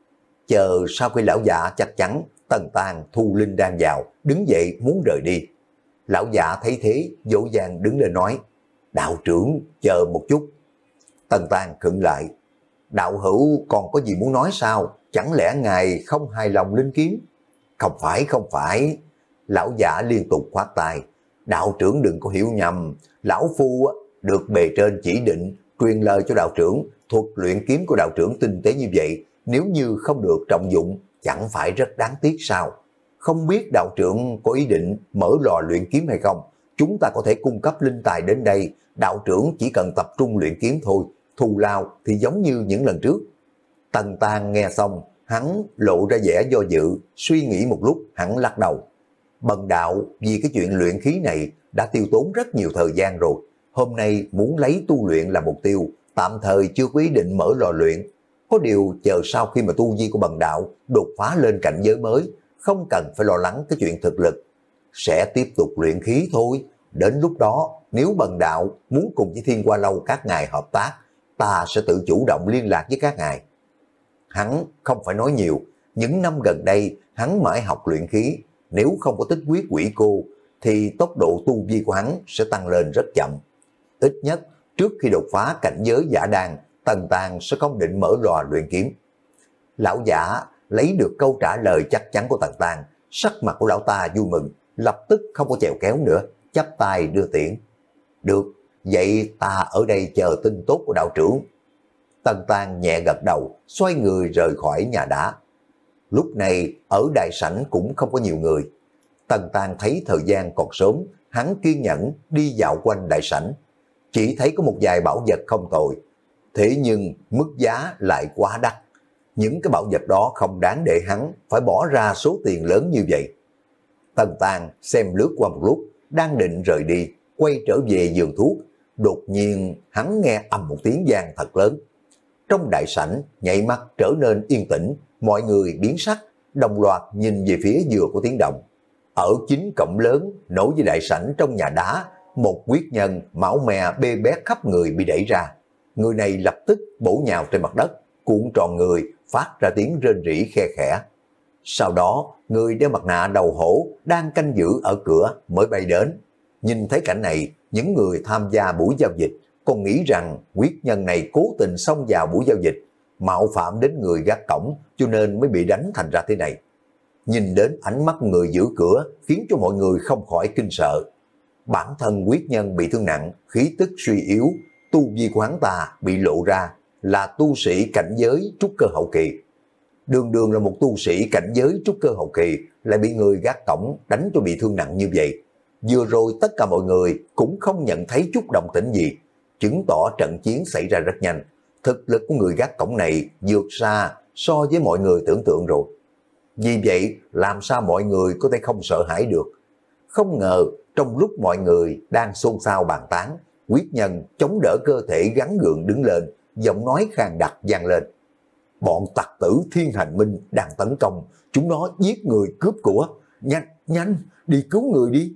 A: Chờ sau khi lão giả chắc chắn, Tần Tàng thu linh đan vào, đứng dậy muốn rời đi. Lão giả thấy thế, dỗ dàng đứng lên nói, đạo trưởng chờ một chút. Tần Tàng khựng lại, đạo hữu còn có gì muốn nói sao? Chẳng lẽ ngài không hài lòng linh kiếm? Không phải, không phải. Lão giả liên tục khoát tay, đạo trưởng đừng có hiểu nhầm, lão phu được bề trên chỉ định, truyền lời cho đạo trưởng, thuật luyện kiếm của đạo trưởng tinh tế như vậy, nếu như không được trọng dụng, chẳng phải rất đáng tiếc sao? Không biết đạo trưởng có ý định mở lò luyện kiếm hay không? Chúng ta có thể cung cấp linh tài đến đây, đạo trưởng chỉ cần tập trung luyện kiếm thôi, thù lao thì giống như những lần trước. Tần Tàng nghe xong, hắn lộ ra vẻ do dự, suy nghĩ một lúc, hắn lắc đầu. Bần đạo vì cái chuyện luyện khí này đã tiêu tốn rất nhiều thời gian rồi, hôm nay muốn lấy tu luyện là mục tiêu, tạm thời chưa có ý định mở lò luyện. Có điều chờ sau khi mà tu vi của bần đạo đột phá lên cảnh giới mới, không cần phải lo lắng cái chuyện thực lực. sẽ tiếp tục luyện khí thôi. Đến lúc đó, nếu bần đạo muốn cùng với Thiên Hoa Lâu các ngài hợp tác, ta sẽ tự chủ động liên lạc với các ngài. Hắn không phải nói nhiều, những năm gần đây hắn mãi học luyện khí, nếu không có tích huyết quỷ cô thì tốc độ tu vi của hắn sẽ tăng lên rất chậm. Ít nhất trước khi đột phá cảnh giới giả đan, Tần Tàng sẽ không định mở lò luyện kiếm. Lão giả lấy được câu trả lời chắc chắn của Tần Tàng, sắc mặt của lão ta vui mừng, lập tức không có chèo kéo nữa, chắp tay đưa tiễn. Được, vậy ta ở đây chờ tin tốt của đạo trưởng. Tần Tàng nhẹ gật đầu, xoay người rời khỏi nhà đá. Lúc này ở đại sảnh cũng không có nhiều người. Tần Tàng thấy thời gian còn sớm, hắn kiên nhẫn đi dạo quanh đại sảnh. Chỉ thấy có một vài bảo vật không tồi, thế nhưng mức giá lại quá đắt. Những cái bảo vật đó không đáng để hắn phải bỏ ra số tiền lớn như vậy. Tần Tàng xem lướt qua một lúc, đang định rời đi, quay trở về giường thuốc. Đột nhiên hắn nghe ầm một tiếng vang thật lớn. Trong đại sảnh nhảy mắt trở nên yên tĩnh, mọi người biến sắc, đồng loạt nhìn về phía vừa của tiếng động. Ở chính cổng lớn nối với đại sảnh trong nhà đá, một huyết nhân máu me bê bét khắp người bị đẩy ra. Người này lập tức bổ nhào trên mặt đất, cuộn tròn người, phát ra tiếng rên rỉ khe khẽ. Sau đó, người đeo mặt nạ đầu hổ đang canh giữ ở cửa mới bay đến. Nhìn thấy cảnh này, những người tham gia buổi giao dịch còn nghĩ rằng huyết nhân này cố tình xông vào buổi giao dịch, mạo phạm đến người gác cổng cho nên mới bị đánh thành ra thế này. Nhìn đến ánh mắt người giữ cửa khiến cho mọi người không khỏi kinh sợ. Bản thân huyết nhân bị thương nặng, khí tức suy yếu, tu vi của hắn ta bị lộ ra là tu sĩ cảnh giới trúc cơ hậu kỳ. Đường đường là một tu sĩ cảnh giới trúc cơ hậu kỳ lại bị người gác cổng đánh cho bị thương nặng như vậy. Vừa rồi tất cả mọi người cũng không nhận thấy chút động tĩnh gì, chứng tỏ trận chiến xảy ra rất nhanh. Thực lực của người gác cổng này vượt xa so với mọi người tưởng tượng rồi. Vì vậy làm sao mọi người có thể không sợ hãi được. Không ngờ trong lúc mọi người đang xôn xao bàn tán, huyết nhân chống đỡ cơ thể gắn gượng đứng lên, giọng nói khàn đặc vang lên. Bọn tặc tử Thiên Hành Minh đang tấn công, chúng nó giết người cướp của, nhanh, nhanh, đi cứu người đi.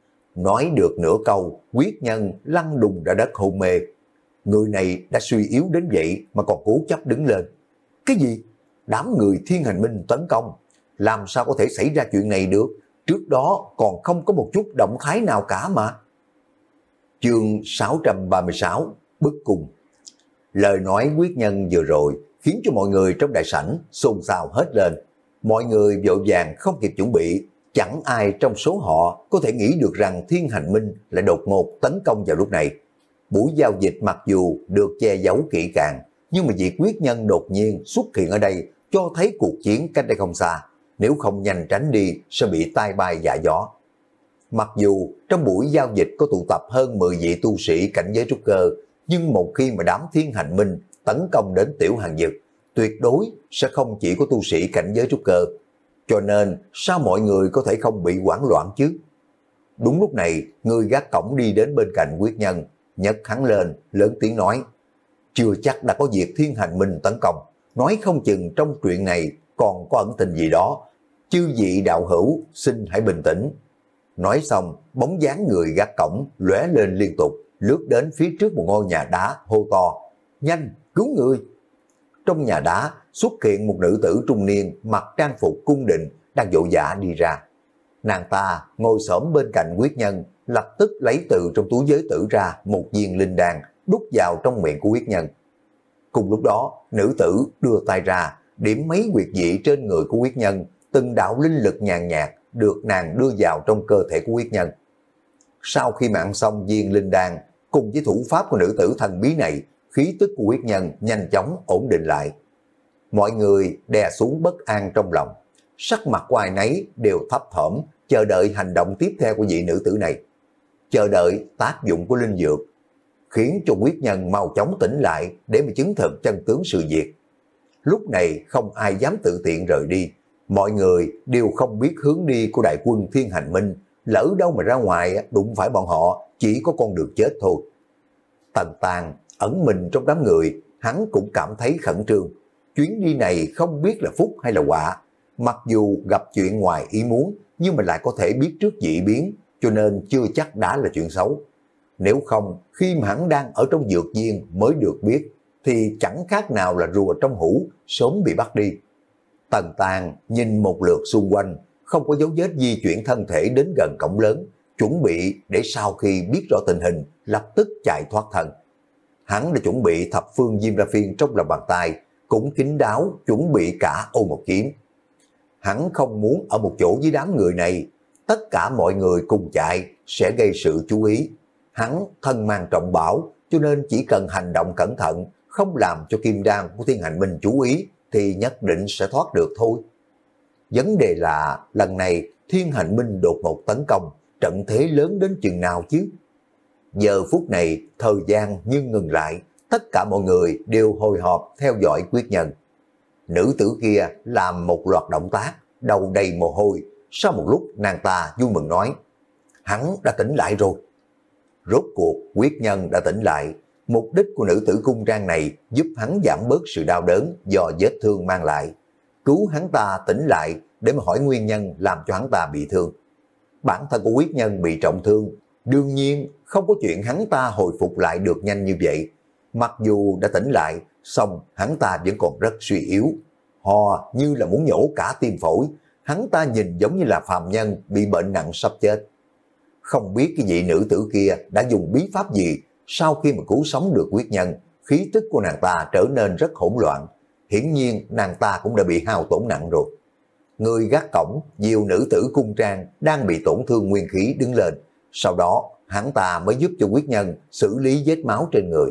A: Nói được nửa câu, huyết nhân lăn đùng ra đất hôn mê. Người này đã suy yếu đến vậy mà còn cố chấp đứng lên. Cái gì? Đám người Thiên Hành Minh tấn công, làm sao có thể xảy ra chuyện này được? Trước đó còn không có một chút động thái nào cả mà. Chương sáu trăm ba mươi sáu, Bức Cung. Lời nói huyết nhân vừa rồi khiến cho mọi người trong đại sảnh xôn xao hết lên. Mọi người vội vàng không kịp chuẩn bị, chẳng ai trong số họ có thể nghĩ được rằng Thiên Hành Minh lại đột ngột tấn công vào lúc này. Buổi giao dịch mặc dù được che giấu kỹ càng, nhưng mà việc huyết nhân đột nhiên xuất hiện ở đây cho thấy cuộc chiến cách đây không xa. Nếu không nhanh tránh đi sẽ bị tai bay dạ gió. Mặc dù trong buổi giao dịch có tụ tập hơn mười vị tu sĩ cảnh giới trúc cơ, nhưng một khi mà đám Thiên Hành Minh tấn công đến Tiểu Hàng Dực, tuyệt đối sẽ không chỉ có tu sĩ cảnh giới trúc cơ. Cho nên sao mọi người có thể không bị hoảng loạn chứ? Đúng lúc này, người gác cổng đi đến bên cạnh huyết nhân, nhấc hắn lên, lớn tiếng nói. Chưa chắc đã có việc Thiên Hành Minh tấn công, nói không chừng trong chuyện này còn có ẩn tình gì đó. Chư vị đạo hữu, xin hãy bình tĩnh. Nói xong, bóng dáng người gác cổng lóe lên liên tục, lướt đến phía trước một ngôi nhà đá, hô to. Nhanh, cứu người! Trong nhà đá xuất hiện một nữ tử trung niên mặc trang phục cung đình đang vội vã đi ra. Nàng ta ngồi xổm bên cạnh huyết nhân, lập tức lấy từ trong túi giới tử ra một viên linh đan đút vào trong miệng của huyết nhân. Cùng lúc đó, nữ tử đưa tay ra, điểm mấy huyệt vị trên người của huyết nhân, từng đạo linh lực nhàn nhạt được nàng đưa vào trong cơ thể của huyết nhân. Sau khi mà ăn xong viên linh đan, cùng với thủ pháp của nữ tử thần bí này, khí tức của huyết nhân nhanh chóng ổn định lại. Mọi người đè xuống bất an trong lòng, sắc mặt của ai nấy đều thấp thỏm, chờ đợi hành động tiếp theo của vị nữ tử này. Chờ đợi tác dụng của linh dược, khiến cho huyết nhân mau chóng tỉnh lại để mà chứng thực chân tướng sự việc. Lúc này không ai dám tự tiện rời đi, mọi người đều không biết hướng đi của đại quân Thiên Hành Minh, lỡ đâu mà ra ngoài đụng phải bọn họ chỉ có con đường chết thôi. Tần Tàng ẩn mình trong đám người, hắn cũng cảm thấy khẩn trương. Chuyến đi này không biết là phúc hay là họa. Mặc dù gặp chuyện ngoài ý muốn, nhưng mà lại có thể biết trước dị biến, cho nên chưa chắc đã là chuyện xấu. Nếu không, khi mà hắn đang ở trong dược viên mới được biết, thì chẳng khác nào là rùa trong hũ, sớm bị bắt đi. Tần Tàng nhìn một lượt xung quanh, không có dấu vết di chuyển thân thể đến gần cổng lớn, chuẩn bị để sau khi biết rõ tình hình, lập tức chạy thoát thân. Hắn đã chuẩn bị thập phương diêm la phiên trong lòng bàn tay, cũng kín đáo chuẩn bị cả ô một kiếm. Hắn không muốn ở một chỗ với đám người này, tất cả mọi người cùng chạy sẽ gây sự chú ý. Hắn thân mang trọng bảo, cho nên chỉ cần hành động cẩn thận, không làm cho kim đan của Thiên Hành Minh chú ý, thì nhất định sẽ thoát được thôi. Vấn đề là lần này Thiên Hành Minh đột ngột tấn công, trận thế lớn đến chừng nào chứ? Giờ phút này thời gian như ngừng lại, tất cả mọi người đều hồi hộp theo dõi quyết nhân. Nữ tử kia làm một loạt động tác, đầu đầy mồ hôi, sau một lúc nàng ta vui mừng nói, hắn đã tỉnh lại rồi. Rốt cuộc quyết nhân đã tỉnh lại, mục đích của nữ tử cung trang này giúp hắn giảm bớt sự đau đớn do vết thương mang lại, cứu hắn ta tỉnh lại để mà hỏi nguyên nhân làm cho hắn ta bị thương. Bản thân của quyết nhân bị trọng thương, đương nhiên không có chuyện hắn ta hồi phục lại được nhanh như vậy. Mặc dù đã tỉnh lại, song hắn ta vẫn còn rất suy yếu, ho như là muốn nhổ cả tim phổi, hắn ta nhìn giống như là phàm nhân bị bệnh nặng sắp chết. Không biết cái vị nữ tử kia đã dùng bí pháp gì, sau khi mà cứu sống được quyết nhân, khí tức của nàng ta trở nên rất hỗn loạn, hiển nhiên nàng ta cũng đã bị hao tổn nặng rồi. Người gác cổng, nhiều nữ tử cung trang đang bị tổn thương nguyên khí đứng lên, sau đó hắn ta mới giúp cho quyết nhân xử lý vết máu trên người.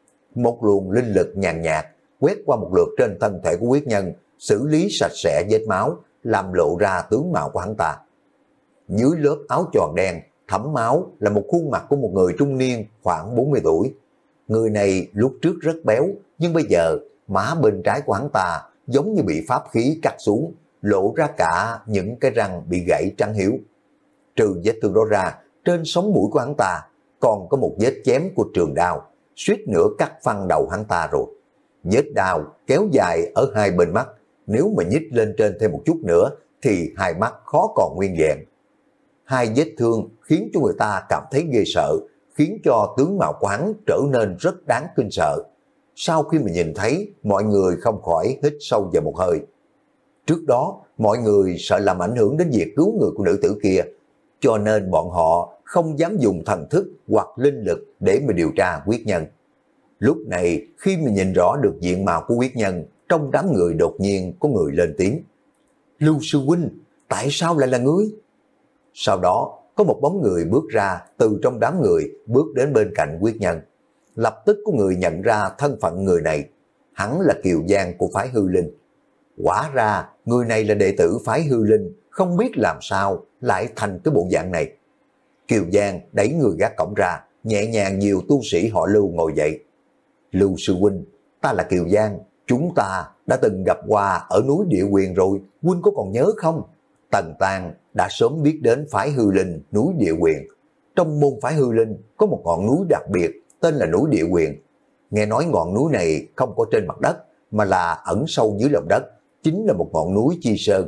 A: Một luồng linh lực nhàn nhạt quét qua một lượt trên thân thể của quyết nhân, xử lý sạch sẽ vết máu, làm lộ ra tướng mạo của hắn ta. Dưới lớp áo tròn đen thấm máu là một khuôn mặt của một người trung niên khoảng bốn mươi tuổi. Người này lúc trước rất béo, nhưng bây giờ má bên trái của hắn ta giống như bị pháp khí cắt xuống, lộ ra cả những cái răng bị gãy trắng hiếu. Trừ vết thương đó ra, trên sống mũi của hắn ta còn có một vết chém của trường đao, suýt nữa cắt phăng đầu hắn ta rồi. Vết đao kéo dài ở hai bên mắt, nếu mà nhích lên trên thêm một chút nữa thì hai mắt khó còn nguyên vẹn. Hai vết thương khiến cho người ta cảm thấy ghê sợ, khiến cho tướng mạo của hắn trở nên rất đáng kinh sợ. Sau khi mà nhìn thấy, mọi người không khỏi hít sâu vào một hơi. Trước đó, mọi người sợ làm ảnh hưởng đến việc cứu người của nữ tử kia, cho nên bọn họ không dám dùng thần thức hoặc linh lực để mà điều tra quyết nhân. Lúc này, khi mà nhìn rõ được diện mạo của quyết nhân, trong đám người đột nhiên có người lên tiếng. Lưu sư huynh, tại sao lại là ngươi? Sau đó, có một bóng người bước ra từ trong đám người, bước đến bên cạnh quyết nhân. Lập tức có người nhận ra thân phận người này. Hắn là Kiều Giang của phái Hư Linh. Quả ra, người này là đệ tử phái Hư Linh, không biết làm sao lại thành cái bộ dạng này. Kiều Giang đẩy người gác cổng ra, nhẹ nhàng nhiều tu sĩ họ Lưu ngồi dậy. Lưu sư huynh, ta là Kiều Giang, chúng ta đã từng gặp qua ở núi Địa Quyền rồi, huynh có còn nhớ không? Tần Tàng đã sớm biết đến phái Hư Linh núi Địa Quyền. Trong môn phái Hư Linh có một ngọn núi đặc biệt tên là núi Địa Quyền. Nghe nói ngọn núi này không có trên mặt đất mà là ẩn sâu dưới lòng đất, chính là một ngọn núi chi sơn.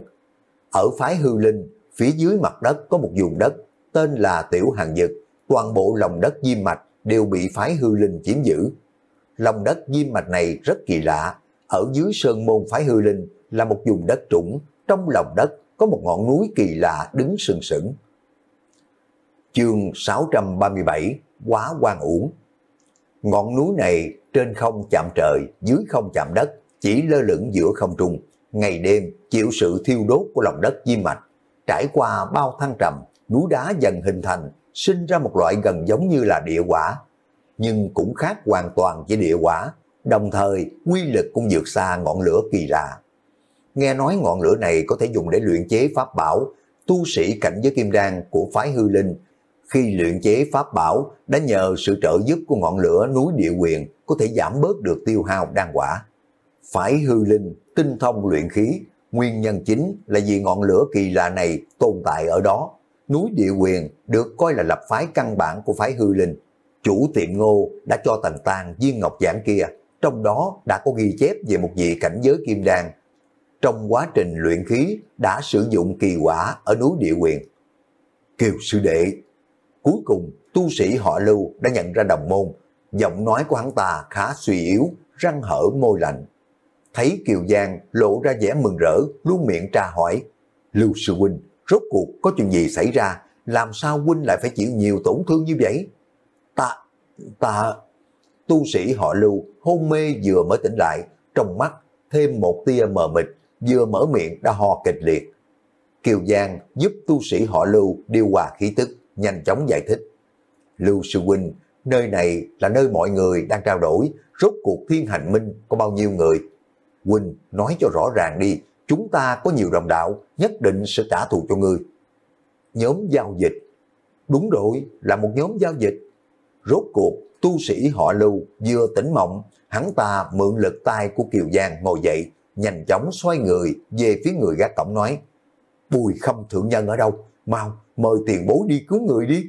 A: Ở phái Hư Linh, phía dưới mặt đất có một vùng đất tên là Tiểu Hàng Dực, toàn bộ lòng đất Diêm Mạch đều bị phái Hư Linh chiếm giữ. Lòng đất Diêm Mạch này rất kỳ lạ, ở dưới sơn môn phái Hư Linh là một vùng đất trũng, trong lòng đất có một ngọn núi kỳ lạ đứng sừng sững. Chương sáu trăm ba mươi bảy, Quá Oan Uổng. Ngọn núi này trên không chạm trời, dưới không chạm đất, chỉ lơ lửng giữa không trung, ngày đêm chịu sự thiêu đốt của lòng đất Diêm Mạch. Trải qua bao thăng trầm, núi đá dần hình thành, sinh ra một loại gần giống như là địa hỏa, nhưng cũng khác hoàn toàn với địa hỏa, đồng thời quy lực cũng vượt xa ngọn lửa kỳ lạ. Nghe nói ngọn lửa này có thể dùng để luyện chế pháp bảo, tu sĩ cảnh giới kim đan của phái Hư Linh khi luyện chế pháp bảo đã nhờ sự trợ giúp của ngọn lửa núi Địa Quyền có thể giảm bớt được tiêu hao đan hỏa. Phái Hư Linh tinh thông luyện khí, nguyên nhân chính là vì ngọn lửa kỳ lạ này tồn tại ở đó. Núi Địa Quyền được coi là lập phái căn bản của phái Hư Linh. Chủ tiệm Ngô đã cho Tần Tàng viên ngọc giản kia, trong đó đã có ghi chép về một vị cảnh giới kim đan. trong quá trình luyện khí đã sử dụng kỳ quả ở núi Địa Quyền. Kiều sư đệ, cuối cùng tu sĩ họ Lưu đã nhận ra đồng môn, giọng nói của hắn ta khá suy yếu, răng hở môi lạnh. Thấy Kiều Giang lộ ra vẻ mừng rỡ, luôn miệng tra hỏi, Lưu sư huynh, rốt cuộc có chuyện gì xảy ra, làm sao huynh lại phải chịu nhiều tổn thương như vậy? Ta, ta, tu sĩ họ Lưu hôn mê vừa mới tỉnh lại, trong mắt thêm một tia mờ mịt, vừa mở miệng đã ho kịch liệt. Kiều Giang giúp tu sĩ họ Lưu điều hòa khí tức, nhanh chóng giải thích. Lưu sư huynh, nơi này là nơi mọi người đang trao đổi, rốt cuộc Thiên Hành Minh có bao nhiêu người? Huynh nói cho rõ ràng đi, chúng ta có nhiều đồng đạo, nhất định sẽ trả thù cho ngươi. Nhóm giao dịch. Đúng rồi, là một nhóm giao dịch. Rốt cuộc tu sĩ họ Lưu vừa tỉnh mộng, hắn ta mượn lực tay của Kiều Giang ngồi dậy, nhanh chóng xoay người về phía người gác cổng nói, Bùi Khâm thượng nhân ở đâu? Mau, mời tiền bối đi cứu người đi.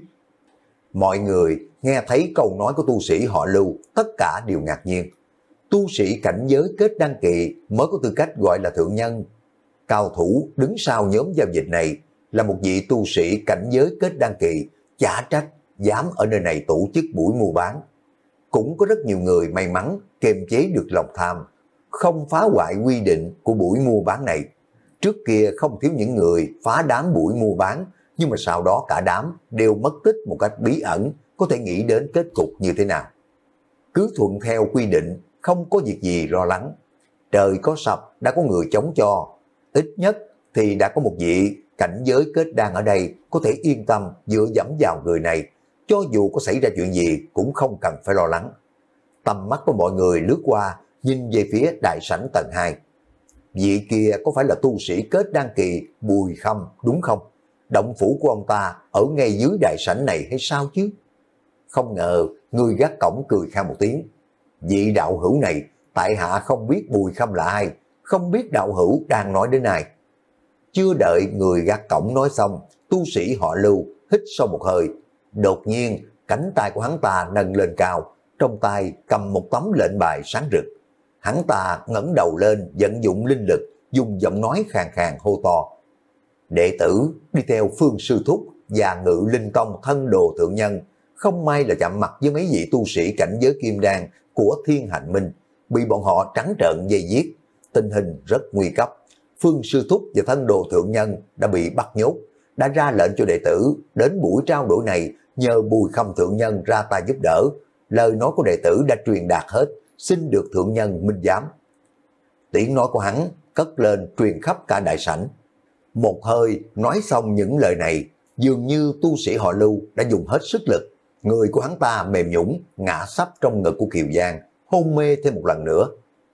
A: Mọi người nghe thấy câu nói của tu sĩ họ Lưu, tất cả đều ngạc nhiên. Tu sĩ cảnh giới kết đăng kỳ mới có tư cách gọi là thượng nhân. Cao thủ đứng sau nhóm giao dịch này là một vị tu sĩ cảnh giới kết đăng kỳ, chả trách dám ở nơi này tổ chức buổi mua bán. Cũng có rất nhiều người may mắn kiềm chế được lòng tham, không phá hoại quy định của buổi mua bán này. Trước kia không thiếu những người phá đám buổi mua bán, nhưng mà sau đó cả đám đều mất tích một cách bí ẩn, có thể nghĩ đến kết cục như thế nào. Cứ thuận theo quy định, không có việc gì lo lắng. Trời có sập đã có người chống cho, ít nhất thì đã có một vị cảnh giới kết đan ở đây có thể yên tâm dựa dẫm vào người này, cho dù có xảy ra chuyện gì cũng không cần phải lo lắng. Tầm mắt của mọi người lướt qua, nhìn về phía đại sảnh tầng hai. Vị kia có phải là tu sĩ kết đan kỳ Bùi Khâm đúng không? Động phủ của ông ta ở ngay dưới đại sảnh này hay sao chứ? Không ngờ người gác cổng cười khan một tiếng. Vị đạo hữu này, tại hạ không biết Bùi Khâm là ai, không biết đạo hữu đang nói đến ai. Chưa đợi người gác cổng nói xong, tu sĩ họ Lưu hít sâu một hơi. Đột nhiên, cánh tay của hắn ta nâng lên cao, trong tay cầm một tấm lệnh bài sáng rực. Hắn ta ngẩng đầu lên, vận dụng linh lực, dùng giọng nói khàn khàn hô to. Đệ tử đi theo Phương Sư Thúc và Ngự Linh Tông thân đồ thượng nhân, không may là chạm mặt với mấy vị tu sĩ cảnh giới kim đan của Thiên Hành Minh, bị bọn họ trắng trợn dây giết. Tình hình rất nguy cấp. Phương Sư Thúc và thân đồ thượng nhân đã bị bắt nhốt, đã ra lệnh cho đệ tử đến buổi trao đổi này nhờ Bùi Khâm thượng nhân ra tay giúp đỡ. Lời nói của đệ tử đã truyền đạt hết, xin được thượng nhân minh giám. Tiếng nói của hắn cất lên truyền khắp cả đại sảnh. Một hơi nói xong những lời này, dường như tu sĩ họ Lưu đã dùng hết sức lực. Người của hắn ta mềm nhũn ngã sắp trong ngực của Kiều Giang, hôn mê thêm một lần nữa.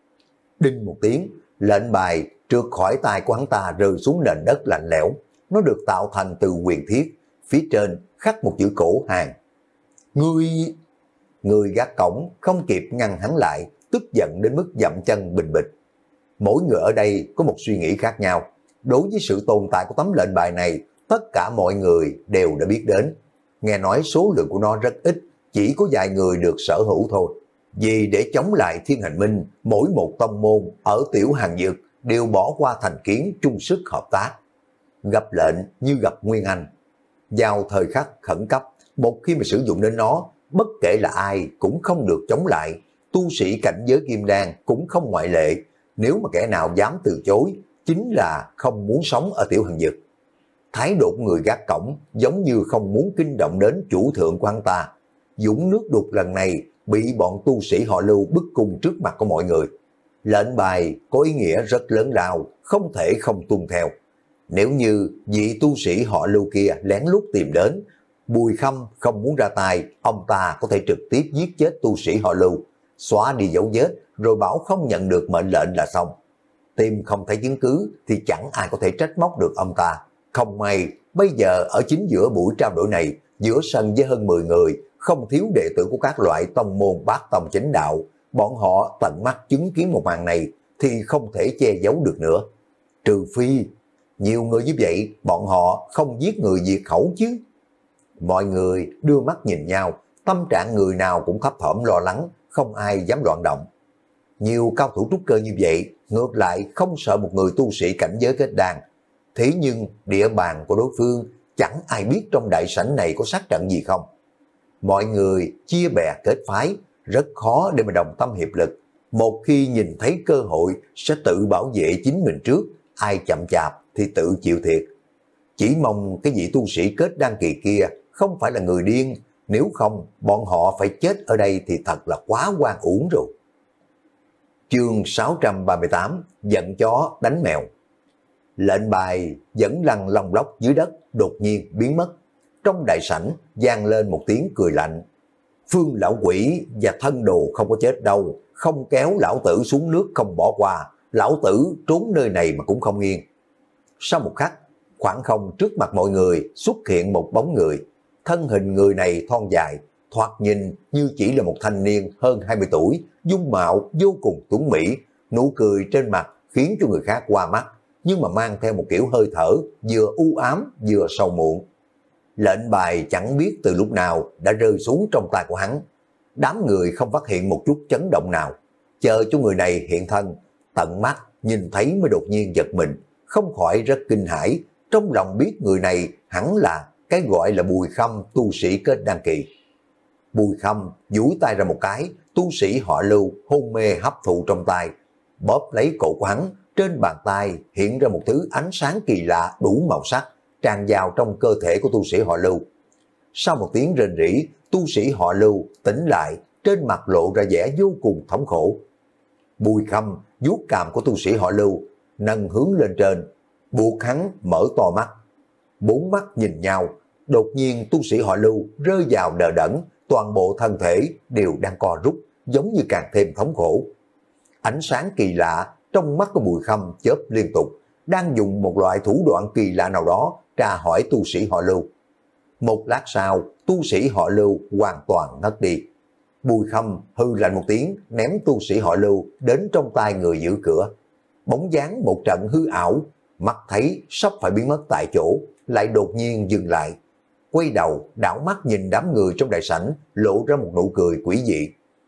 A: Đinh một tiếng, lệnh bài trượt khỏi tay của hắn ta rơi xuống nền đất lạnh lẽo. Nó được tạo thành từ huyền thiết, phía trên khắc một chữ cổ hàng. Người... Người gác cổng không kịp ngăn hắn lại, tức giận đến mức dậm chân bình bịch. Mỗi người ở đây có một suy nghĩ khác nhau. Đối với sự tồn tại của tấm lệnh bài này, tất cả mọi người đều đã biết đến. Nghe nói số lượng của nó rất ít, chỉ có vài người được sở hữu thôi. Vì để chống lại Thiên Hành Minh, mỗi một tông môn ở Tiểu Hàng Dực đều bỏ qua thành kiến chung sức hợp tác. Gặp lệnh như gặp Nguyên Anh. Vào thời khắc khẩn cấp, một khi mà sử dụng đến nó, bất kể là ai cũng không được chống lại. Tu sĩ cảnh giới kim đan cũng không ngoại lệ. Nếu mà kẻ nào dám từ chối, chính là không muốn sống ở Tiểu Hàng Dực. Thái độ của người gác cổng giống như không muốn kinh động đến chủ thượng của hắn ta. Dũng nước đục lần này bị bọn tu sĩ họ Lưu bức cung trước mặt của mọi người. Lệnh bài có ý nghĩa rất lớn lao, không thể không tuân theo. Nếu như vị tu sĩ họ Lưu kia lén lút tìm đến, Bùi Khâm không muốn ra tay, ông ta có thể trực tiếp giết chết tu sĩ họ Lưu, xóa đi dấu vết rồi bảo không nhận được mệnh lệnh là xong. Tìm không thấy chứng cứ thì chẳng ai có thể trách móc được ông ta. Không may, bây giờ ở chính giữa buổi trao đổi này, giữa sân với hơn mười người, không thiếu đệ tử của các loại tông môn bát tông chính đạo. Bọn họ tận mắt chứng kiến một màn này thì không thể che giấu được nữa. Trừ phi, nhiều người như vậy, bọn họ không giết người diệt khẩu chứ. Mọi người đưa mắt nhìn nhau, tâm trạng người nào cũng thấp thỏm lo lắng, không ai dám loạn động. Nhiều cao thủ trúc cơ như vậy, ngược lại không sợ một người tu sĩ cảnh giới kết đan. Thế nhưng địa bàn của đối phương chẳng ai biết trong đại sảnh này có sát trận gì không. Mọi người chia bè kết phái, rất khó để mà đồng tâm hiệp lực. Một khi nhìn thấy cơ hội sẽ tự bảo vệ chính mình trước, ai chậm chạp thì tự chịu thiệt. Chỉ mong cái vị tu sĩ kết đan kỳ kia không phải là người điên, nếu không bọn họ phải chết ở đây thì thật là quá oan uổng rồi. Chương sáu trăm ba mươi tám, giận chó đánh mèo. Lệnh bài vẫn lăn long lóc dưới đất đột nhiên biến mất. Trong đại sảnh vang lên một tiếng cười lạnh. Phương lão quỷ và thân đồ không có chết đâu, không kéo lão tử xuống nước không bỏ qua, lão tử trốn nơi này mà cũng không yên. Sau một khắc, khoảng không trước mặt mọi người xuất hiện một bóng người. Thân hình người này thon dài, thoạt nhìn như chỉ là một thanh niên hơn hai mươi tuổi, dung mạo vô cùng tuấn mỹ, nụ cười trên mặt khiến cho người khác qua mắt, nhưng mà mang theo một kiểu hơi thở vừa u ám vừa sầu muộn. Lệnh bài chẳng biết từ lúc nào đã rơi xuống trong tay của hắn. Đám người không phát hiện một chút chấn động nào, chờ cho người này hiện thân, tận mắt nhìn thấy mới đột nhiên giật mình, không khỏi rất kinh hãi, trong lòng biết người này hẳn là cái gọi là Bùi Khâm, tu sĩ kết đan kỳ. Bùi Khâm duỗi tay ra một cái, tu sĩ họ Lưu hôn mê hấp thụ trong tay, bóp lấy cổ của hắn, trên bàn tay hiện ra một thứ ánh sáng kỳ lạ đủ màu sắc, tràn vào trong cơ thể của tu sĩ họ Lưu. Sau một tiếng rên rỉ, tu sĩ họ Lưu tỉnh lại, trên mặt lộ ra vẻ vô cùng thống khổ. Bùi Khâm vuốt cằm của tu sĩ họ Lưu, nâng hướng lên trên, buộc hắn mở to mắt. Bốn mắt nhìn nhau, đột nhiên tu sĩ họ Lưu rơi vào đờ đẫn, toàn bộ thân thể đều đang co rút, giống như càng thêm thống khổ. Ánh sáng kỳ lạ trong mắt của Bùi Khâm chớp liên tục, đang dùng một loại thủ đoạn kỳ lạ nào đó tra hỏi tu sĩ họ Lưu. Một lát sau, tu sĩ họ Lưu hoàn toàn ngất đi. Bùi Khâm hư lạnh một tiếng, ném tu sĩ họ Lưu đến trong tay người giữ cửa. Bóng dáng một trận hư ảo, mắt thấy sắp phải biến mất tại chỗ, lại đột nhiên dừng lại. Quay đầu, đảo mắt nhìn đám người trong đại sảnh, lộ ra một nụ cười quỷ dị.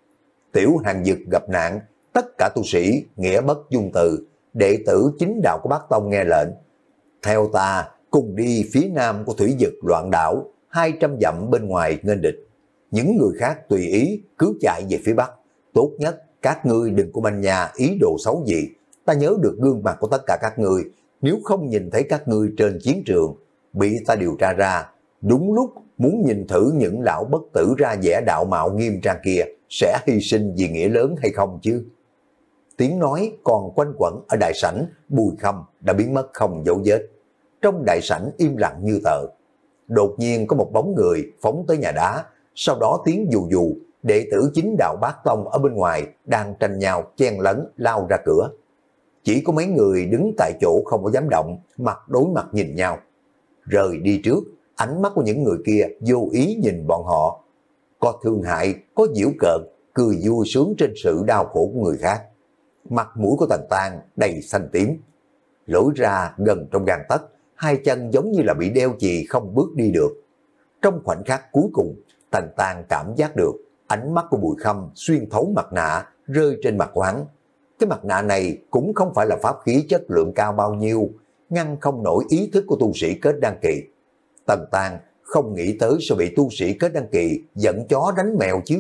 A: Tiểu Hàng Dực gặp nạn, tất cả tu sĩ nghĩa bất dung từ, đệ tử chính đạo của Bát Tông nghe lệnh. Theo ta, cùng đi phía nam của Thủy Dực Loạn Đảo, hai trăm dặm bên ngoài nghênh địch. Những người khác tùy ý, cứ chạy về phía bắc. Tốt nhất, các ngươi đừng có manh nha ý đồ xấu gì. Ta nhớ được gương mặt của tất cả các ngươi, nếu không nhìn thấy các ngươi trên chiến trường, bị ta điều tra ra, đúng lúc muốn nhìn thử những lão bất tử ra vẻ đạo mạo nghiêm trang kia, sẽ hy sinh vì nghĩa lớn hay không chứ? Tiếng nói còn quanh quẩn ở đại sảnh, Bùi Khâm đã biến mất không dấu vết. Trong đại sảnh im lặng như tờ. Đột nhiên có một bóng người phóng tới nhà đá, sau đó tiếng dù dù, đệ tử chính đạo Bát Tông ở bên ngoài đang tranh nhau chen lấn lao ra cửa. Chỉ có mấy người đứng tại chỗ không có dám động, mặt đối mặt nhìn nhau. Rời đi trước, ánh mắt của những người kia vô ý nhìn bọn họ. Có thương hại, có giễu cợt, cười vui sướng trên sự đau khổ của người khác. Mặt mũi của Tần Tang đầy xanh tím, lối ra gần trong gang tấc, hai chân giống như là bị đeo chì không bước đi được. Trong khoảnh khắc cuối cùng, Tần Tang cảm giác được ánh mắt của Bùi Khâm xuyên thấu mặt nạ rơi trên mặt của hắn. Cái mặt nạ này cũng không phải là pháp khí chất lượng cao bao nhiêu, ngăn không nổi ý thức của tu sĩ kết đan kỳ. Tần Tang không nghĩ tới sẽ bị tu sĩ kết đan kỳ giận chó đánh mèo chứ.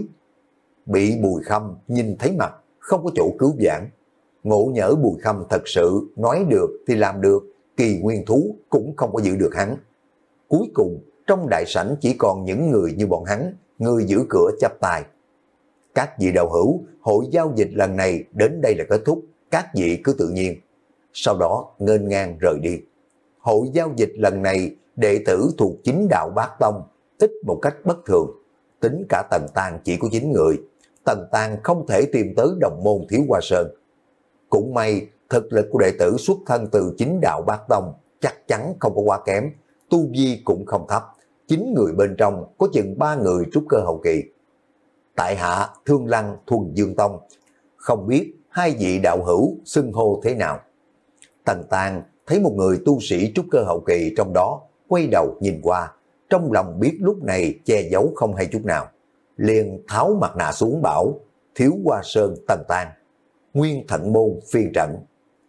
A: Bị Bùi Khâm nhìn thấy mặt, không có chỗ cứu vãn. Ngộ nhỡ Bùi Khâm thật sự nói được thì làm được, kỳ nguyên thú cũng không có giữ được hắn. Cuối cùng, trong đại sảnh chỉ còn những người như bọn hắn, người giữ cửa chắp tay. Các vị đạo hữu, hội giao dịch lần này đến đây là kết thúc, các vị cứ tự nhiên. Sau đó nghênh ngang rời đi. Hội giao dịch lần này, đệ tử thuộc chính đạo Bát Tông, ít một cách bất thường. Tính cả Tần Tang chỉ có chín người. Tần Tang không thể tìm tới đồng môn Thiếu Hoa Sơn. Cũng may, thực lực của đệ tử xuất thân từ chính đạo Bát Tông chắc chắn không có quá kém, tu vi cũng không thấp. Chín người bên trong có chừng ba người trúc cơ hậu kỳ. Tại hạ Thương Lăng Thuần Dương Tông, không biết hai vị đạo hữu xưng hô thế nào. Tần Tang thấy một người tu sĩ trúc cơ hậu kỳ trong đó, quay đầu nhìn qua, trong lòng biết lúc này che giấu không hay chút nào. Liền tháo mặt nạ xuống bảo, Thiếu Hoa Sơn Tần Tang, Nguyên Thận Môn phiên trận,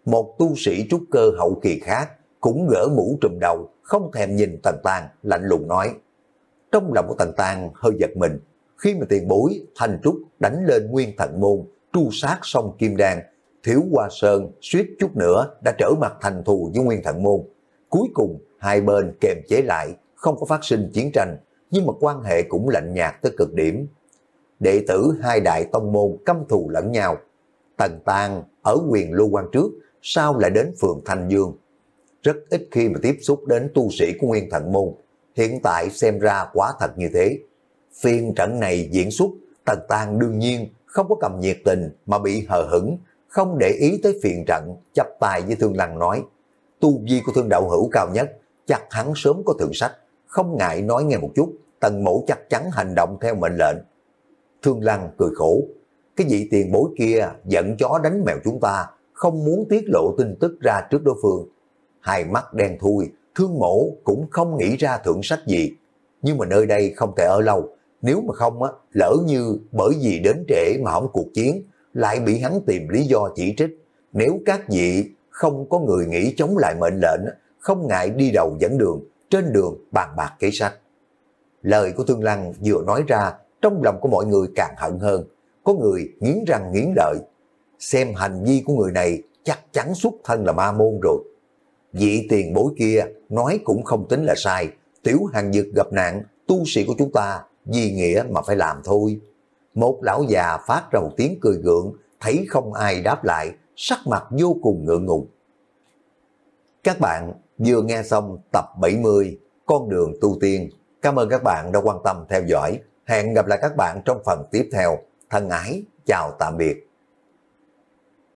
A: Một tu sĩ trúc cơ hậu kỳ khác cũng gỡ mũ trùm đầu, không thèm nhìn Tần Tang, lạnh lùng nói. Trong lòng của Tần Tang hơi giật mình, khi mà tiền bối Thanh Trúc đánh lên Nguyên Thần Môn, tru sát sông Kim Đan, Thiếu Hoa Sơn suýt chút nữa đã trở mặt thành thù với Nguyên Thần Môn. Cuối cùng hai bên kềm chế lại, không có phát sinh chiến tranh, nhưng mà quan hệ cũng lạnh nhạt tới cực điểm. Đệ tử hai đại tông môn căm thù lẫn nhau. Tần Tang ở Quyền Lưu Quan trước, sao lại đến phường Thanh Dương? Rất ít khi mà tiếp xúc đến tu sĩ của Nguyên Thần Môn, hiện tại xem ra quả thật như thế. Phiên trận này diễn xuất, Tần Tang đương nhiên không có cầm nhiệt tình mà bị hờ hững, không để ý tới phiền trận, chắp tay với Thương Lăng nói, tu vi của Thương đạo hữu cao nhất, chắc hắn sớm có thượng sách, không ngại nói nghe một chút, Tần mỗ chắc chắn hành động theo mệnh lệnh. Thương Lăng cười khổ, cái vị tiền bối kia giận chó đánh mèo chúng ta, không muốn tiết lộ tin tức ra trước đối phương. Hai mắt đen thui, Thương mỗ cũng không nghĩ ra thượng sách gì, nhưng mà nơi đây không thể ở lâu, nếu mà không á, lỡ như bởi vì đến trễ mà không cuộc chiến, lại bị hắn tìm lý do chỉ trích. Nếu các vị không có người nghĩ chống lại mệnh lệnh, không ngại đi đầu dẫn đường, trên đường bàn bạc kế sách. Lời của Thương Lăng vừa nói ra, trong lòng của mọi người càng hận hơn, có người nghiến răng nghiến lợi. Xem hành vi của người này chắc chắn xuất thân là ma môn rồi. Vị tiền bối kia nói cũng không tính là sai, Tiểu Hàng Dực gặp nạn, tu sĩ của chúng ta vì nghĩa mà phải làm thôi. Một lão già phát ra một tiếng cười gượng, thấy không ai đáp lại, sắc mặt vô cùng ngượng ngùng. Các bạn vừa nghe xong tập bảy mươi Con đường tu tiên. Cảm ơn các bạn đã quan tâm theo dõi. Hẹn gặp lại các bạn trong phần tiếp theo. Thân ái, chào tạm biệt.